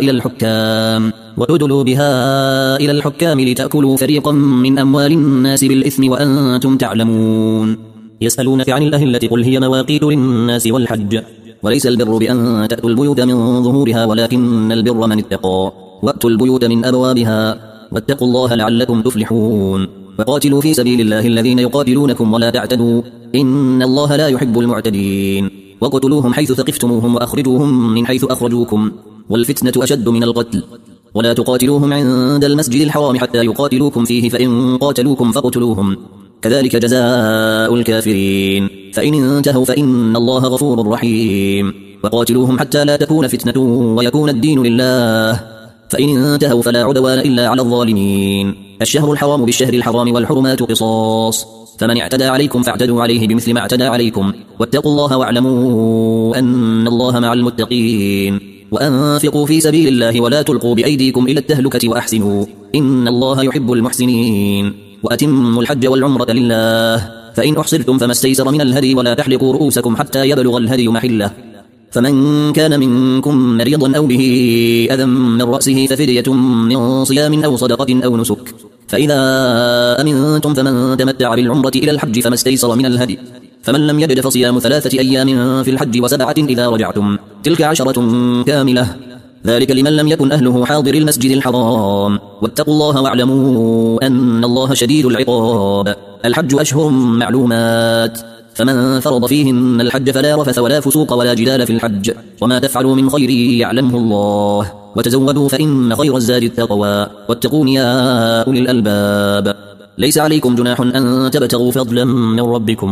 إلى الحكام لتأكلوا فريقا من أموال الناس بالإثم وأنتم تعلمون يسألونك عن الأهلة قل هي مواقيت للناس والحج وليس البر بأن تأتوا البيوت من ظهورها ولكن البر من اتقى وأتوا البيوت من أبوابها واتقوا الله لعلكم تفلحون وقاتلوا في سبيل الله الذين يقاتلونكم ولا تعتدوا إن الله لا يحب المعتدين وقتلوهم حيث ثقفتموهم وأخرجوهم من حيث أخرجوكم والفتنة أشد من القتل ولا تقاتلوهم عند المسجد الحرام حتى يقاتلوكم فيه فإن قاتلوكم فاقتلوهم كذلك جزاء الكافرين فإن انتهوا فإن الله غفور رحيم وقاتلوهم حتى لا تكون فتنة ويكون الدين لله فإن انتهوا فلا عدوان إلا على الظالمين الشهر الحرام بالشهر الحرام والحرمات قصاص فمن اعتدى عليكم فاعتدوا عليه بمثل ما اعتدى عليكم واتقوا الله واعلموا أن الله مع المتقين وأنفقوا في سبيل الله ولا تلقوا بأيديكم إلى التهلكة وأحسنوا إن الله يحب المحسنين وأتموا الحج والعمرة لله فإن أحصرتم فما استيسر من الهدي ولا تحلقوا رؤوسكم حتى يبلغ الهدي محله فمن كان منكم مريضا أو به أذى من رأسه ففدية من صيام أو صدقة أو نسك فإذا أمنتم فمن تمتع بالعمرة إلى الحج فما استيسر من الهدي فمن لم يجد فصيام 3 أيام في الحج و7 إذا رجعتم تلك 10 كاملة ذلك لمن لم يكن أهله حاضر المسجد الحرام واتقوا الله واعلموا أن الله شديد العقاب الحج أشهر معلومات فمن فرض فيهن الحج فلا رفث ولا فسوق ولا جدال في الحج وما تفعلوا من خير يعلمه الله وتزودوا فإن خير الزاد التقوى واتقون يا أولي الألباب ليس عليكم جناح أن تبتغوا فضلا من ربكم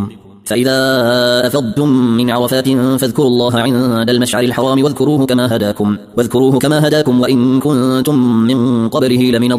فإذا أفضتم من عرفات فاذكروا الله عند المشعر الحرام واذكروه كما هداكم وإن كنتم من قبله لمن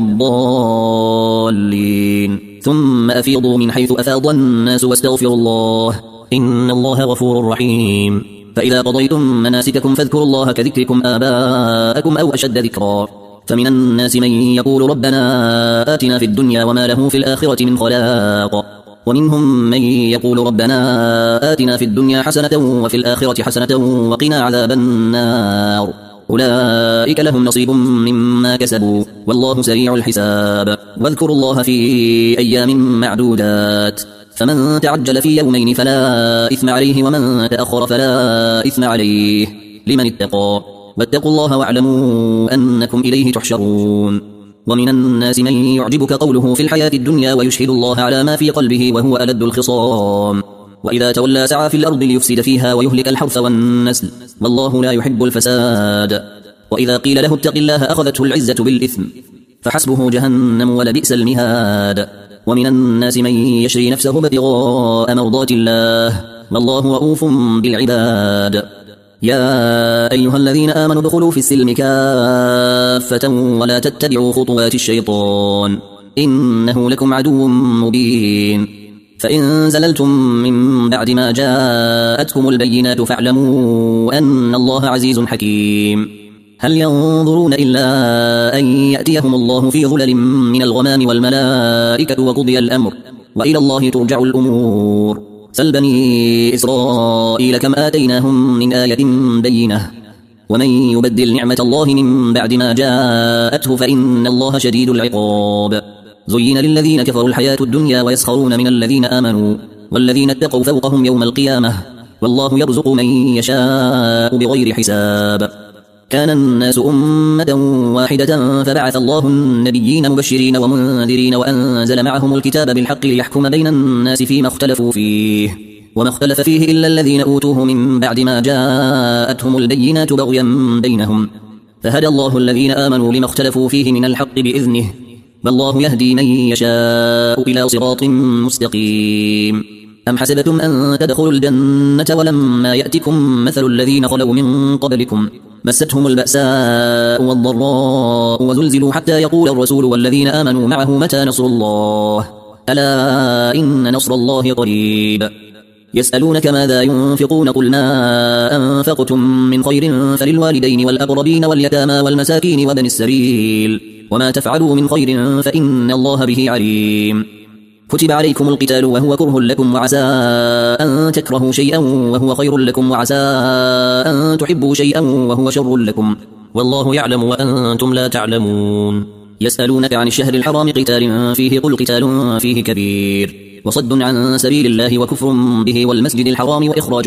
الضالين ثم أفيضوا من حيث أفاض الناس واستغفروا الله إن الله غفور رحيم. فإذا قضيتم مناسككم فاذكروا الله كذكركم آباءكم أو أشد ذكرا. فمن الناس من يقول ربنا آتنا في الدنيا وما له في الآخرة من خلاق ومنهم من يقول ربنا آتنا في الدنيا حسنة وفي الآخرة حسنة وقنا عذاب النار أولئك لهم نصيب مما كسبوا والله سريع الحساب. واذكروا الله في أيام معدودات فمن تعجل في يومين فلا إثم عليه ومن تأخر فلا إثم عليه لمن اتقى واتقوا الله واعلموا أنكم إليه تحشرون. ومن الناس من يعجبك قوله في الحياة الدنيا ويشهد الله على ما في قلبه وهو ألد الخصام وإذا تولى سعى في الأرض ليفسد فيها ويهلك الحرث والنسل والله لا يحب الفساد. وإذا قيل له اتق الله أخذته العزة بالإثم فحسبه جهنم ولبئس المهاد. ومن الناس من يشري نفسه ابتغاء مرضات الله والله رؤوف بالعباد. يا أيها الذين آمنوا ادخلوا في السلم كافة ولا تتبعوا خطوات الشيطان إنه لكم عدو مبين. فإن زللتم من بعد ما جاءتكم البينات فاعلموا أن الله عزيز حكيم. هل ينظرون إلا أن يأتيهم الله في ظلل من الغمام والملائكة وقضي الأمر وإلى الله ترجع الأمور. سل بني إسرائيل كم آتيناهم من آية بينة ومن يبدل نعمة الله من بعد ما جاءته فإن الله شديد العقاب. زين للذين كفروا الحياة الدنيا ويسخرون من الذين آمنوا والذين اتقوا فوقهم يوم القيامة والله يرزق من يشاء بغير حساب. كان الناس أمة واحدة فبعث الله النبيين مبشرين ومنذرين وأنزل معهم الكتاب بالحق ليحكم بين الناس فيما اختلفوا فيه وما اختلف فيه إلا الذين أوتوه من بعد ما جاءتهم البينات بغيا بينهم فهدى الله الذين آمنوا لما اختلفوا فيه من الحق بإذنه والله يهدي من يشاء إلى صراط مستقيم. أم حسبتم أن تدخلوا الجنة ولما يأتكم مثل الذين خلوا من قبلكم مستهم البأساء والضراء وزلزلوا حتى يقول الرسول والذين آمنوا معه متى نصر الله ألا إن نصر الله قريب. يسألونك ماذا ينفقون قل ما أنفقتم من خير فللوالدين والأقربين واليتامى والمساكين وابن السبيل وما تفعلوا من خير فإن الله به عليم. كتب عليكم القتال وهو كره لكم وعسى أن تكرهوا شيئا وهو خير لكم وعسى أن تحبوا شيئا وهو شر لكم والله يعلم وأنتم لا تعلمون. يسألونك عن الشهر الحرام قتال فيه قل قتال فيه كبير وصد عن سبيل الله وكفر به والمسجد الحرام وإخراج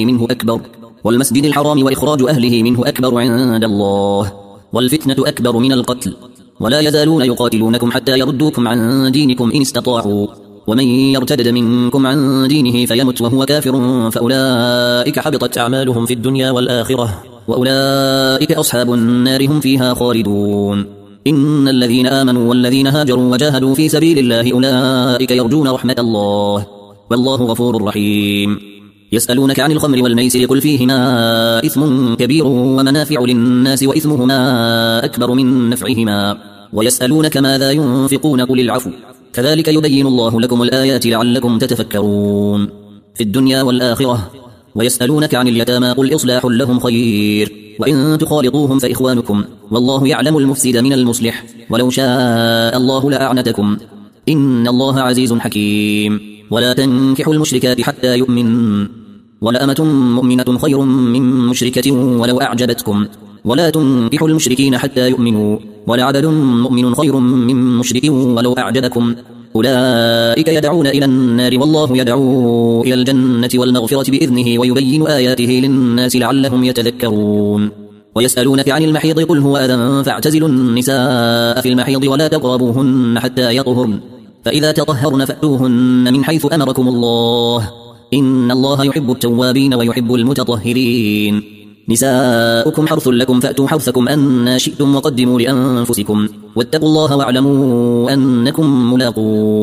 أهله منه أكبر عند الله والفتنة أكبر من القتل ولا يزالون يقاتلونكم حتى يردوكم عن دينكم إن استطاعوا ومن يرتد منكم عن دينه فيمت وهو كافر فأولئك حبطت أعمالهم في الدنيا والآخرة وأولئك أصحاب النار هم فيها خالدون. إن الذين آمنوا والذين هاجروا وجاهدوا في سبيل الله أولئك يرجون رحمة الله والله غفور رحيم. يسألونك عن الخمر والميسر قل فيهما إثم كبير ومنافع للناس وإثمهما أكبر من نفعهما ويسألونك ماذا ينفقون قل العفو كذلك يبين الله لكم الآيات لعلكم تتفكرون في الدنيا والآخرة. ويسألونك عن اليتامى قل إصلاح لهم خير وإن تخالطوهم فإخوانكم والله يعلم المفسد من المصلح ولو شاء الله لأعنتكم إن الله عزيز حكيم. ولا تنكحوا المشركات حتى يؤمن ولأمة مؤمنة خير من مشركة ولو أعجبتكم ولا تنكحوا المشركين حتى يؤمنوا ولعبد مؤمن خير من مشرك ولو أعجبكم أولئك يدعون إلى النار والله يدعو إلى الجنة والمغفرة بإذنه ويبين آياته للناس لعلهم يتذكرون. ويسألونك عن المحيض قل هو أذى فاعتزلوا النساء في المحيض ولا تقربوهن حتى يطهرن فإذا تطهرن فأتوهن من حيث أمركم الله إن الله يحب التوابين ويحب المتطهرين. نساؤكم حرث لكم فأتوا حرثكم أن شئتم وقدموا لأنفسكم واتقوا الله واعلموا أنكم ملاقوه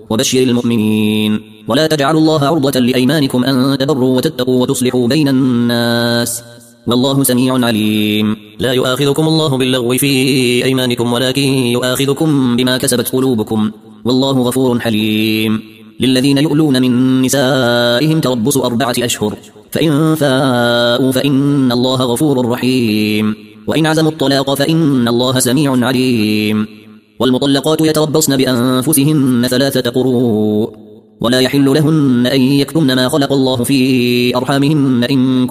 وبشر المؤمنين. ولا تجعلوا الله عرضة لأيمانكم أن تبروا وتتقوا وتصلحوا بين الناس والله سميع عليم. لا يؤاخذكم الله باللغو في أيمانكم ولكن يؤاخذكم بما كسبت قلوبكم والله غفور حليم. للذين يؤلون من نسائهم تربص 4 أشهر فإن فاءوا فإن الله غفور رحيم. وإن عزموا الطلاق فإن الله سميع عليم. والمطلقات يتربصن بأنفسهن 3 قروء ولا يحل لهن أن يكتمن ما خلق الله في أرحامهن إن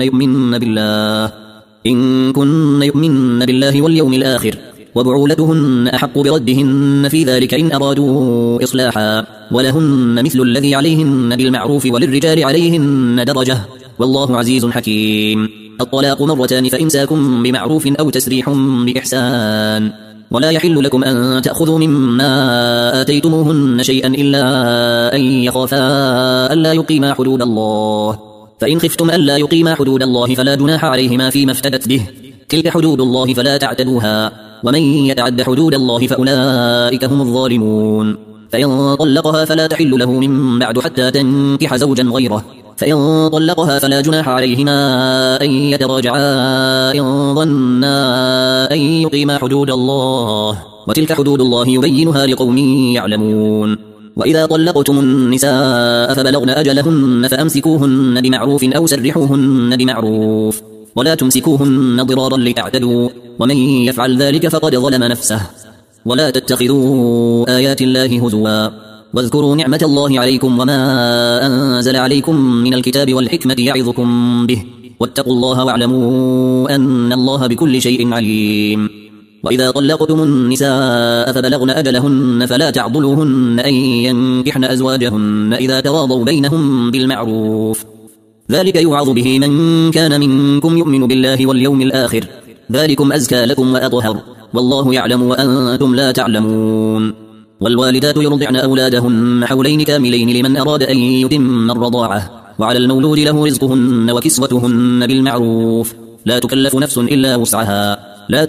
كن يؤمن بالله واليوم الآخر وبعولتهن أحق بردهن في ذلك إن أرادوا إصلاحا ولهن مثل الذي عليهن بالمعروف وللرجال عليهن درجة والله عزيز حكيم. الطلاق 2 مرتان فإمساك بمعروف أو تسريح بإحسان. ولا يحل لكم أن تأخذوا مما آتيتموهن شيئا إلا أن يخافا ألا يقيما حدود الله فإن خفتم ألا يقيما حدود الله فلا جناح عليهما فيما افتدت به تلك حدود الله فلا تعتدوها ومن يتعد حدود الله فأولئك هم الظالمون. فإن طلقها فلا تحل له من بعد حتى تنكح زوجا غيره فإن طلقها فلا جناح عليهما أن يتراجعا إن ظنا أن يقيما حدود الله وتلك حدود الله يبينها لقوم يعلمون. وإذا طلقتم النساء فبلغن أجلهن فأمسكوهن بمعروف أو سرحوهن بمعروف ولا تمسكوهن ضرارا لتعتدوا ومن يفعل ذلك فقد ظلم نفسه. ولا تتخذوا آيات الله هزوا واذكروا نعمة الله عليكم وما أنزل عليكم من الكتاب والحكمة يعظكم به واتقوا الله واعلموا أن الله بكل شيء عليم. وإذا طلقتم النساء فبلغن أجلهن فلا تعضلوهن أن ينكحن أزواجهن إذا تراضوا بينهم بالمعروف ذلك يوعظ به من كان منكم يؤمن بالله واليوم الآخر ذلكم أزكى لكم وأطهر والله يعلم وأنتم لا تعلمون. والوالدات يرضعن أولادهن حولين كاملين لمن أراد أن يتم الرضاعة وعلى المولود له رزقهن وكسوتهن بالمعروف لا تكلف نفس إلا وسعها لا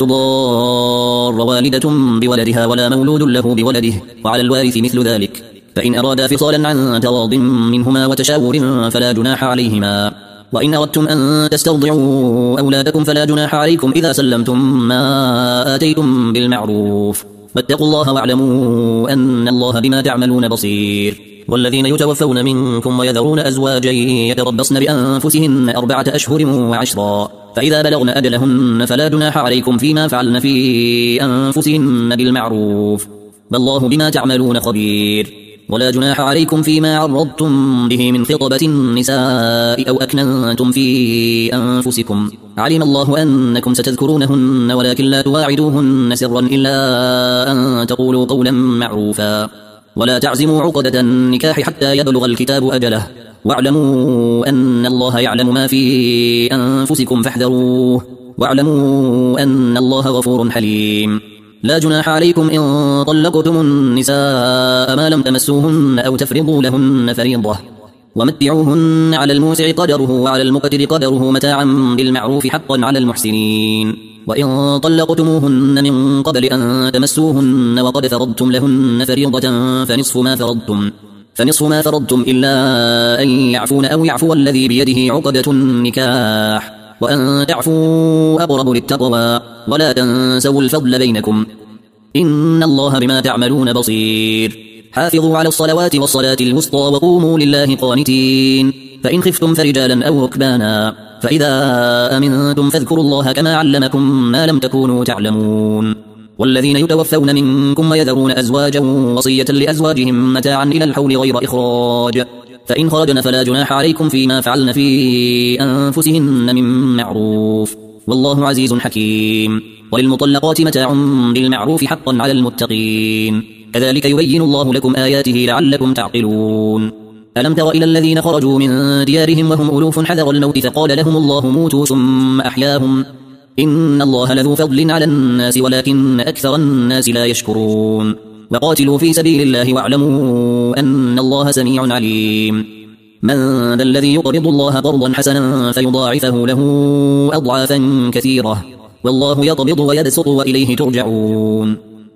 تضار والدة بولدها ولا مولود له بولده وعلى الوارث مثل ذلك فإن أرادا فصالا عن تراض منهما وتشاور فلا جناح عليهما. وإن أردتم أن تسترضعوا أولادكم فلا جناح عليكم إذا سلمتم ما آتيتم بالمعروف واتقوا الله واعلموا أن الله بما تعملون بصير. والذين يتوفون منكم ويذرون أزواجا يتربصن بأنفسهن 4 أشهر و10 فإذا بلغن أجلهن فلا جناح عليكم فيما فعلن في أنفسهن بالمعروف والله بما تعملون خبير. ولا جناح عليكم فيما عرضتم به من خطبة النساء أو أكننتم في أنفسكم علم الله أنكم ستذكرونهن ولكن لا تواعدوهن سرا إلا أن تقولوا قولا معروفا. ولا تعزموا عقدة النكاح حتى يبلغ الكتاب أجله واعلموا أن الله يعلم ما في أنفسكم فاحذروه واعلموا أن الله غفور حليم. لا جناح عليكم إن طلقتم النساء ما لم تمسوهن أو تفرضوا لهن فريضة ومتعوهن على الموسع قدره وعلى المقتر قدره متاعا بالمعروف حقا على المحسنين. وإن طلقتموهن من قبل أن تمسوهن وقد فرضتم لهن فريضة فنصف ما فرضتم إلا أن يعفون أو يعفو الذي بيده عقدة النكاح وأن تعفوا أقرب للتقوى ولا تنسوا الفضل بينكم إن الله بما تعملون بصير. حافظوا على الصلوات والصلاة الوسطى وقوموا لله قانتين فإن خفتم فرجالا أو ركبانا فإذا أمنتم فاذكروا الله كما علمكم ما لم تكونوا تعلمون. والذين يتوفون منكم ويذرون أزواجا وصية لأزواجهم متاعا إلى الحول غير إخراج فإن خرجن فلا جناح عليكم فيما فعلن في أنفسهن من معروف والله عزيز حكيم. وللمطلقات متاع بالمعروف حقا على المتقين كذلك يبين الله لكم آياته لعلكم تعقلون. ألم تر إلى الذين خرجوا من ديارهم وهم ألوف حذر الموت فقال لهم الله موتوا ثم أحياهم إن الله لذو فضل على الناس ولكن أكثر الناس لا يشكرون. وقاتلوا في سبيل الله واعلموا أن الله سميع عليم. من ذا الذي يقرض الله قرضا حسنا فيضاعفه له أضعافا كثيرة والله يقبض ويبسط وإليه ترجعون.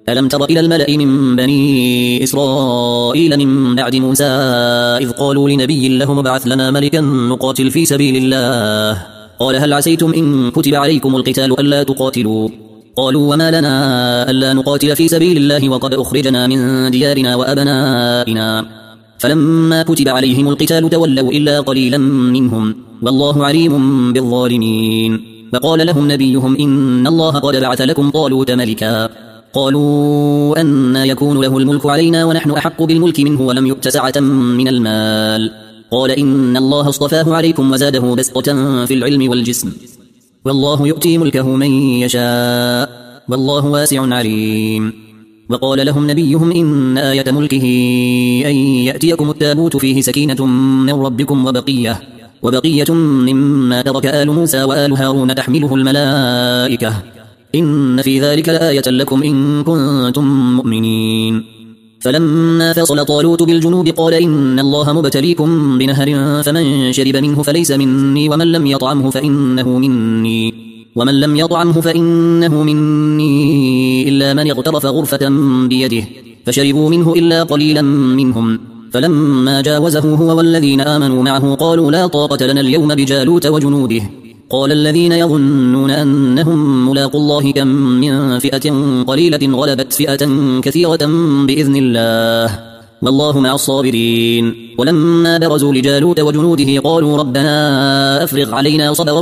ألم تر إلى الملأ من بني إسرائيل من بعد موسى إذ قالوا لنبي لهم ابعث لنا ملكا نقاتل في سبيل الله قال هل عسيتم إن كتب عليكم القتال ألا تقاتلوا قالوا وما لنا ألا نقاتل في سبيل الله وقد أخرجنا من ديارنا وأبنائنا فلما كتب عليهم القتال تولوا إلا قليلا منهم والله عليم بالظالمين فقال لهم نبيهم إن الله قد بعث لكم طالوت ملكا قالوا أن يكون له الملك علينا ونحن أحق بالملك منه ولم يؤت سعة من المال قال إن الله اصطفاه عليكم وزاده بسطة في العلم والجسم والله يؤتي ملكه من يشاء والله واسع عليم وقال لهم نبيهم إن آية ملكه أن يأتيكم التابوت فيه سكينة من ربكم وبقية مما ترك آل موسى وآل هارون تحمله الملائكة إن في ذلك لآية لكم إن كنتم مؤمنين فلما فصل طالوت بالجنود قال إن الله مبتليكم بنهر فمن شرب منه فليس مني ومن لم يطعمه فإنه مني إلا من اغترف غرفة بيده فشربوا منه إلا قليلا منهم فلما جاوزه هو والذين آمنوا معه قالوا لا طاقة لنا اليوم بجالوت وجنوده قال الذين يظنون أنهم ملاقوا الله كم من فئة قليلة غلبت فئة كثيرة بإذن الله والله مع الصابرين ولما برزوا لجالوت وجنوده قالوا ربنا أفرغ علينا صبرا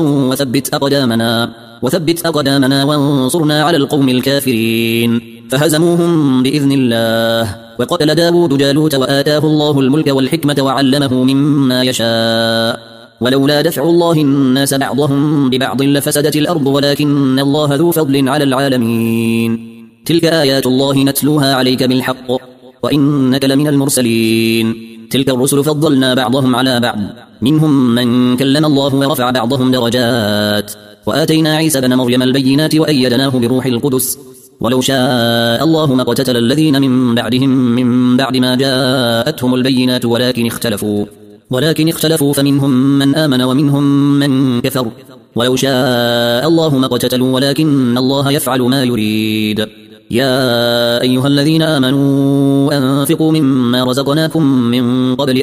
وثبت أقدامنا وانصرنا على القوم الكافرين فهزموهم بإذن الله وقتل داود جالوت وآتاه الله الملك والحكمة وعلمه مما يشاء ولولا دفع الله الناس بعضهم ببعض لفسدت الأرض ولكن الله ذو فضل على العالمين تلك آيات الله نتلوها عليك بالحق وإنك لمن المرسلين تلك الرسل فضلنا بعضهم على بعض منهم من كلم الله ورفع بعضهم درجات وآتينا عيسى بن مريم البينات وأيدناه بروح القدس ولو شاء الله ما اقتتل الذين من بعدهم من بعد ما جاءتهم البينات ولكن اختلفوا فمنهم من آمن ومنهم من كفر ولو شاء الله ما اقتتلوا ولكن الله يفعل ما يريد يا أيها الذين آمنوا أنفقوا مما رزقناكم من قبل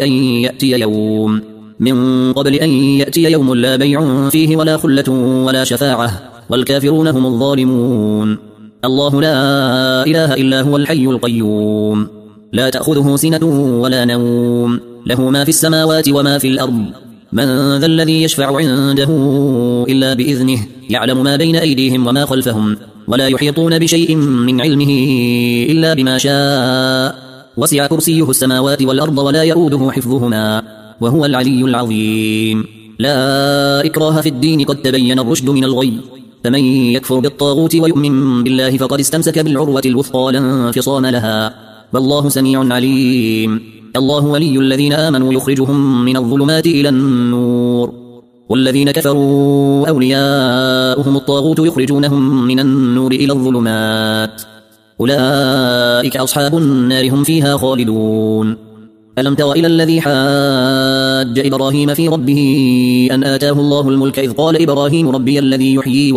أن يأتي يوم لا بيع فيه ولا خلة ولا شفاعة والكافرون هم الظالمون الله لا إله إلا هو الحي القيوم لا تأخذه سنة ولا نوم له ما في السماوات وما في الأرض من ذا الذي يشفع عنده إلا بإذنه يعلم ما بين أيديهم وما خلفهم ولا يحيطون بشيء من علمه إلا بما شاء وسع كرسيه السماوات والأرض ولا يؤوده حفظهما وهو العلي العظيم لا إكراه في الدين قد تبين الرشد من الغي فمن يكفر بالطاغوت ويؤمن بالله فقد استمسك بالعروة الوثقى لا انفصام لها والله سميع عليم الله ولي الذين آمنوا يخرجهم من الظلمات إلى النور والذين كفروا أولياؤهم الطاغوت يخرجونهم من النور إلى الظلمات أولئك أصحاب النار هم فيها خالدون ألم تر إلى الذي حاج إبراهيم في ربه أن آتاه الله الملك إذ قال إبراهيم ربي الذي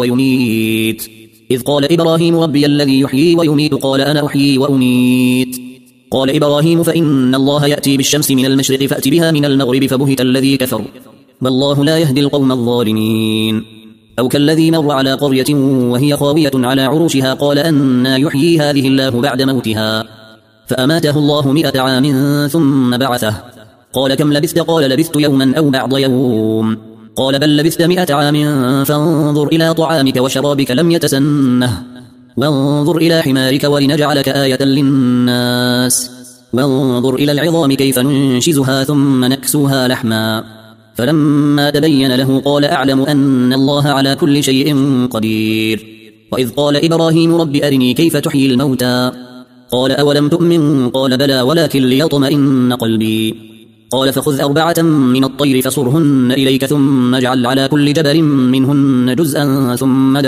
يحيي ويميت قال أنا أحيي وأميت قال إبراهيم فإن الله يأتي بالشمس من المشرق فأت بها من المغرب فبهت الذي كفر والله لا يهدي القوم الظالمين أو كالذي مر على قرية وهي خاوية على عروشها قال أنى يحيي هذه الله بعد موتها فأماته الله 100 عام ثم بعثه قال كم لبثت قال لبثت يوما أو بعض يوم قال بل لبثت 100 عام فانظر إلى طعامك وشرابك لم يتسنه وانظر إلى حمارك ولنجعلك آية للناس وانظر إلى العظام كيف ننشزها ثم نكسوها لحما فلما تبين له قال أعلم أن الله على كل شيء قدير وإذ قال إبراهيم رب أرني كيف تحيي الموتى قال أولم تؤمن قال بلى ولكن ليطمئن قلبي قال فخذ 4 من الطير فصرهن إليك ثم اجعل على كل جبل منهن جزءا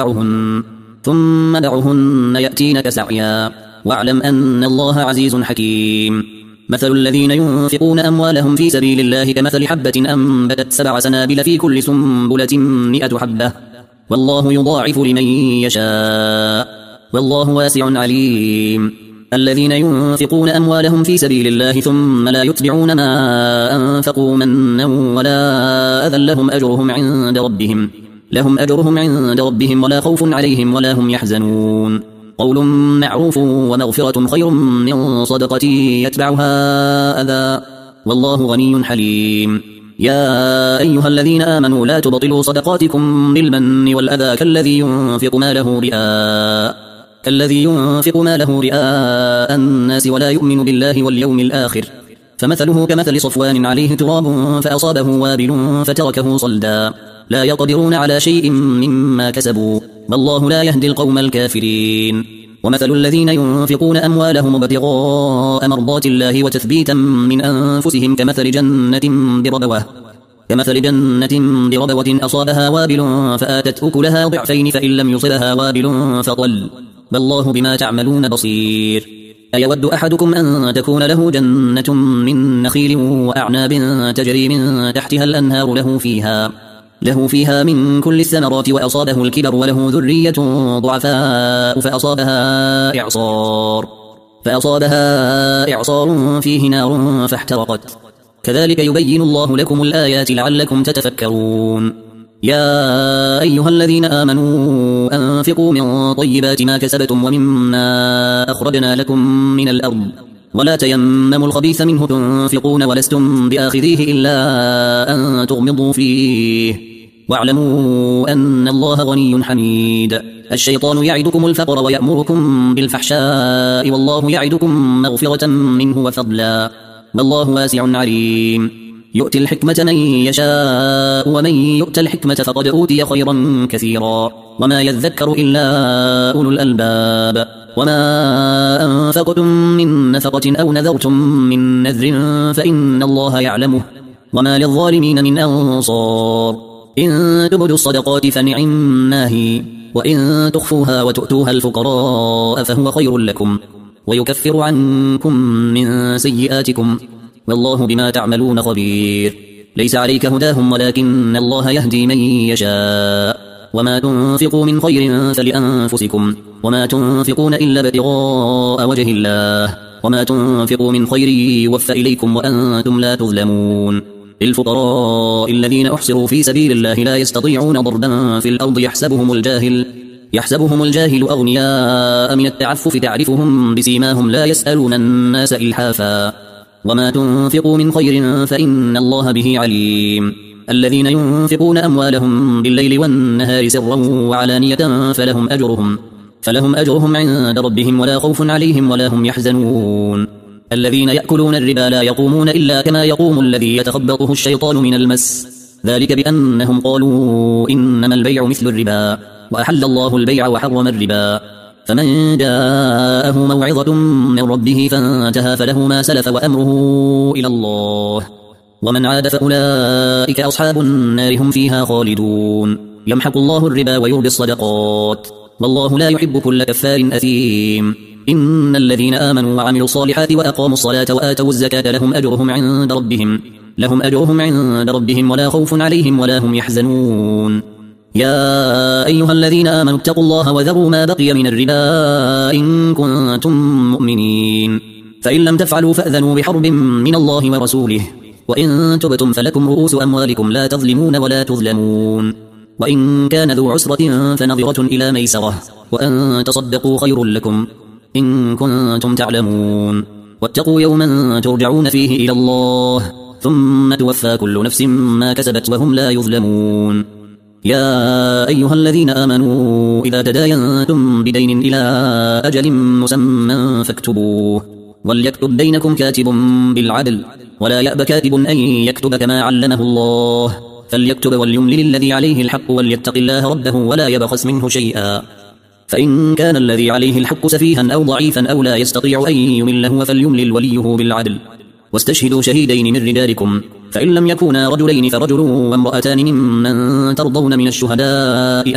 ثم دعهن يأتينك سعيا واعلم أن الله عزيز حكيم مثل الذين ينفقون أموالهم في سبيل الله كمثل حبة أنبتت 7 سنابل في كل سنبلة 100 حبة والله يضاعف لمن يشاء والله واسع عليم. الذين ينفقون أموالهم في سبيل الله ثم لا يتبعون ما أنفقوا منا ولا أذى لهم أجرهم عند ربهم ولا خوف عليهم ولا هم يحزنون. قول معروف ومغفرة خير من صدقة يتبعها أذى والله غني حليم. يا أيها الذين آمنوا لا تبطلوا صدقاتكم بالمن والأذى كالذي ينفق ماله رئاء الناس ولا يؤمن بالله واليوم الآخر فمثله كمثل صفوان عليه تراب فأصابه وابل فتركه صلدا لا يقدرون على شيء مما كسبوا والله لا يهدي القوم الكافرين. ومثل الذين ينفقون أموالهم ابتغاء مرضات الله وتثبيتا من أنفسهم كمثل جنة بربوة أصابها وابل فآتت أكلها ضعفين فإن لم يصبها وابل فطل والله بما تعملون بصير. أيود أحدكم أن تكون له جنة من نخيل وأعناب تجري من تحتها الأنهار له فيها من كل الثمرات وأصابه الكبر وله ذرية ضعفاء فأصابها إعصار فيه نار فاحترقت كذلك يبين الله لكم الآيات لعلكم تتفكرون. يا أيها الذين آمنوا أنفقوا من طيبات ما كسبتم ومما أخرجنا لكم من الأرض ولا تيمموا الخبيث منه تنفقون ولستم بآخذيه إلا أن تغمضوا فيه واعلموا أن الله غني حميد. الشيطان يعدكم الفقر ويأمركم بالفحشاء والله يعدكم مغفرة منه وفضلا والله واسع عليم. يؤتي الحكمة من يشاء ومن يؤت الحكمة فقد أوتي خيرا كثيرا وما يذكر إلا أولو الألباب. وما أنفقتم من نفقة أو نذرتم من نذر فإن الله يعلمه وما للظالمين من أنصار. إن تبدوا الصدقات فنعما هي وإن تخفوها وتؤتوها الفقراء فهو خير لكم ويكفر عنكم من سيئاتكم والله بما تعملون خبير. ليس عليك هداهم ولكن الله يهدي من يشاء وما تنفقوا من خير فلأنفسكم وما تنفقون إلا ابتغاء وجه الله وما تنفقوا من خير يوفى إليكم وأنتم لا تظلمون. للفقراء الذين أحصروا في سبيل الله لا يستطيعون ضربا في الأرض يحسبهم الجاهل أغنياء من التعفف تعرفهم بسيماهم لا يسألون الناس إلحافا وما تنفقوا من خير فإن الله به عليم. الذين ينفقون أموالهم بالليل والنهار سرا وعلانية فلهم أجرهم عند ربهم ولا خوف عليهم ولا هم يحزنون. الذين يأكلون الربا لا يقومون إلا كما يقوم الذي يتخبطه الشيطان من المس ذلك بأنهم قالوا إنما البيع مثل الربا وأحل الله البيع وحرم الربا. فمن جاءه موعظة من ربه فانتهى فله ما سلف وأمره إلى الله ومن عاد فأولئك أصحاب النار هم فيها خالدون. يمحق الله الربا ويربي الصدقات والله لا يحب كل كفار أثيم. إن الذين آمنوا وعملوا الصالحات وأقاموا الصلاة وآتوا الزكاة لهم أجرهم عند ربهم ولا خوف عليهم ولا هم يحزنون. يا أيها الذين آمنوا اتقوا الله وذروا ما بقي من الربا إن كنتم مؤمنين فإن لم تفعلوا فأذنوا بحرب من الله ورسوله وإن تبتم فلكم رؤوس أموالكم لا تظلمون ولا تظلمون. وإن كان ذو عسرة فنظرة إلى ميسرة وأن تصدقوا خير لكم إن كنتم تعلمون. واتقوا يوما ترجعون فيه إلى الله ثم توفى كل نفس ما كسبت وهم لا يظلمون. يا أيها الذين آمنوا إذا تداينتم بدين إلى أجل مسمى فاكتبوه وليكتب بينكم كاتب بالعدل ولا يأب كاتب أن يكتب كما علمه الله فليكتب وليملل الذي عليه الحق وليتق الله ربه ولا يبخس منه شيئا فإن كان الذي عليه الحق سفيها أو ضعيفا أو لا يستطيع أن يمله فليملل وليه بالعدل واستشهدوا شهيدين من رجالكم فإن لم يكونا رجلين فرجل وامرأتان ممن ترضون من الشهداء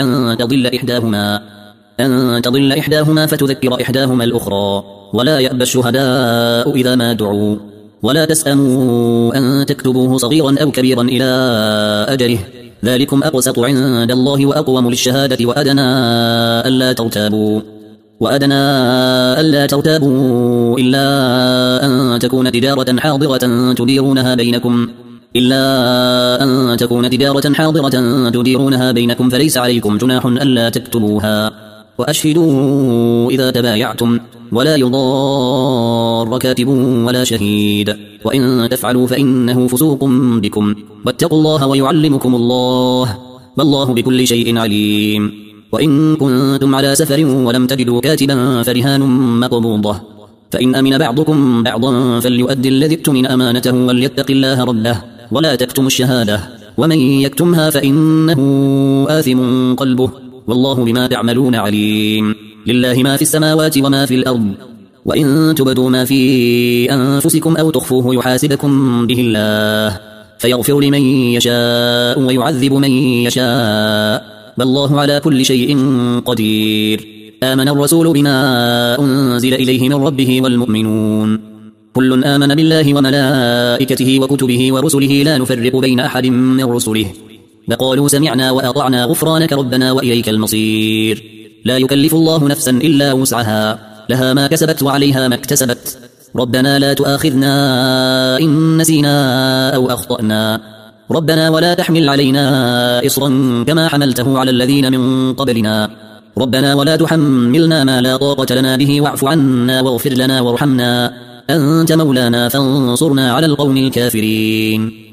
أن تضل إحداهما فتذكر إحداهما الأخرى ولا يأبى الشهداء إذا ما دعوا ولا تسأموا أن تكتبوه صغيرا أو كبيرا إلى أجله ذلكم أقسط عند الله وأقوم للشهادة وأدنى ألا ترتابوا وأدنى ألا ترتابوا إلا أن تكون تجارة حاضرة تديرونها بينكم فليس عليكم جناح ألا تكتبوها، وأشهدوا إذا تبايعتم، ولا يضار كاتب ولا شهيد، وإن تفعلوا فإنه فسوق بكم، واتقوا الله ويعلمكم الله، والله بكل شيء عليم. وإن كنتم على سفر ولم تجدوا كاتبا فرهان مقبوضة، فإن أمن بعضكم بعضا فليؤدي الذي اؤتمن أمانته وليتق الله ربه ولا تكتموا الشهادة، ومن يكتمها فإنه آثم قلبه، والله بما تعملون عليم. لله ما في السماوات وما في الأرض، وإن تبدوا ما في أنفسكم أو تخفوه يحاسبكم به الله، فيغفر لمن يشاء ويعذب من يشاء، والله على كل شيء قدير. آمن الرسول بما أنزل إليه من ربه والمؤمنون كل آمن بالله وملائكته وكتبه ورسله لا نفرق بين أحد من رسله، وقالوا سمعنا وأطعنا غفرانك ربنا وإليك المصير. لا يكلف الله نفسا إلا وسعها، لها ما كسبت وعليها ما اكتسبت، ربنا لا تؤاخذنا إن نسينا أو أخطأنا، ربنا ولا تحمل علينا إصرا كما حملته على الذين من قبلنا، ربنا ولا تحملنا ما لا طاقة لنا به، واعف عنا واغفر لنا وارحمنا، أنت مولانا فانصرنا على القوم الكافرين.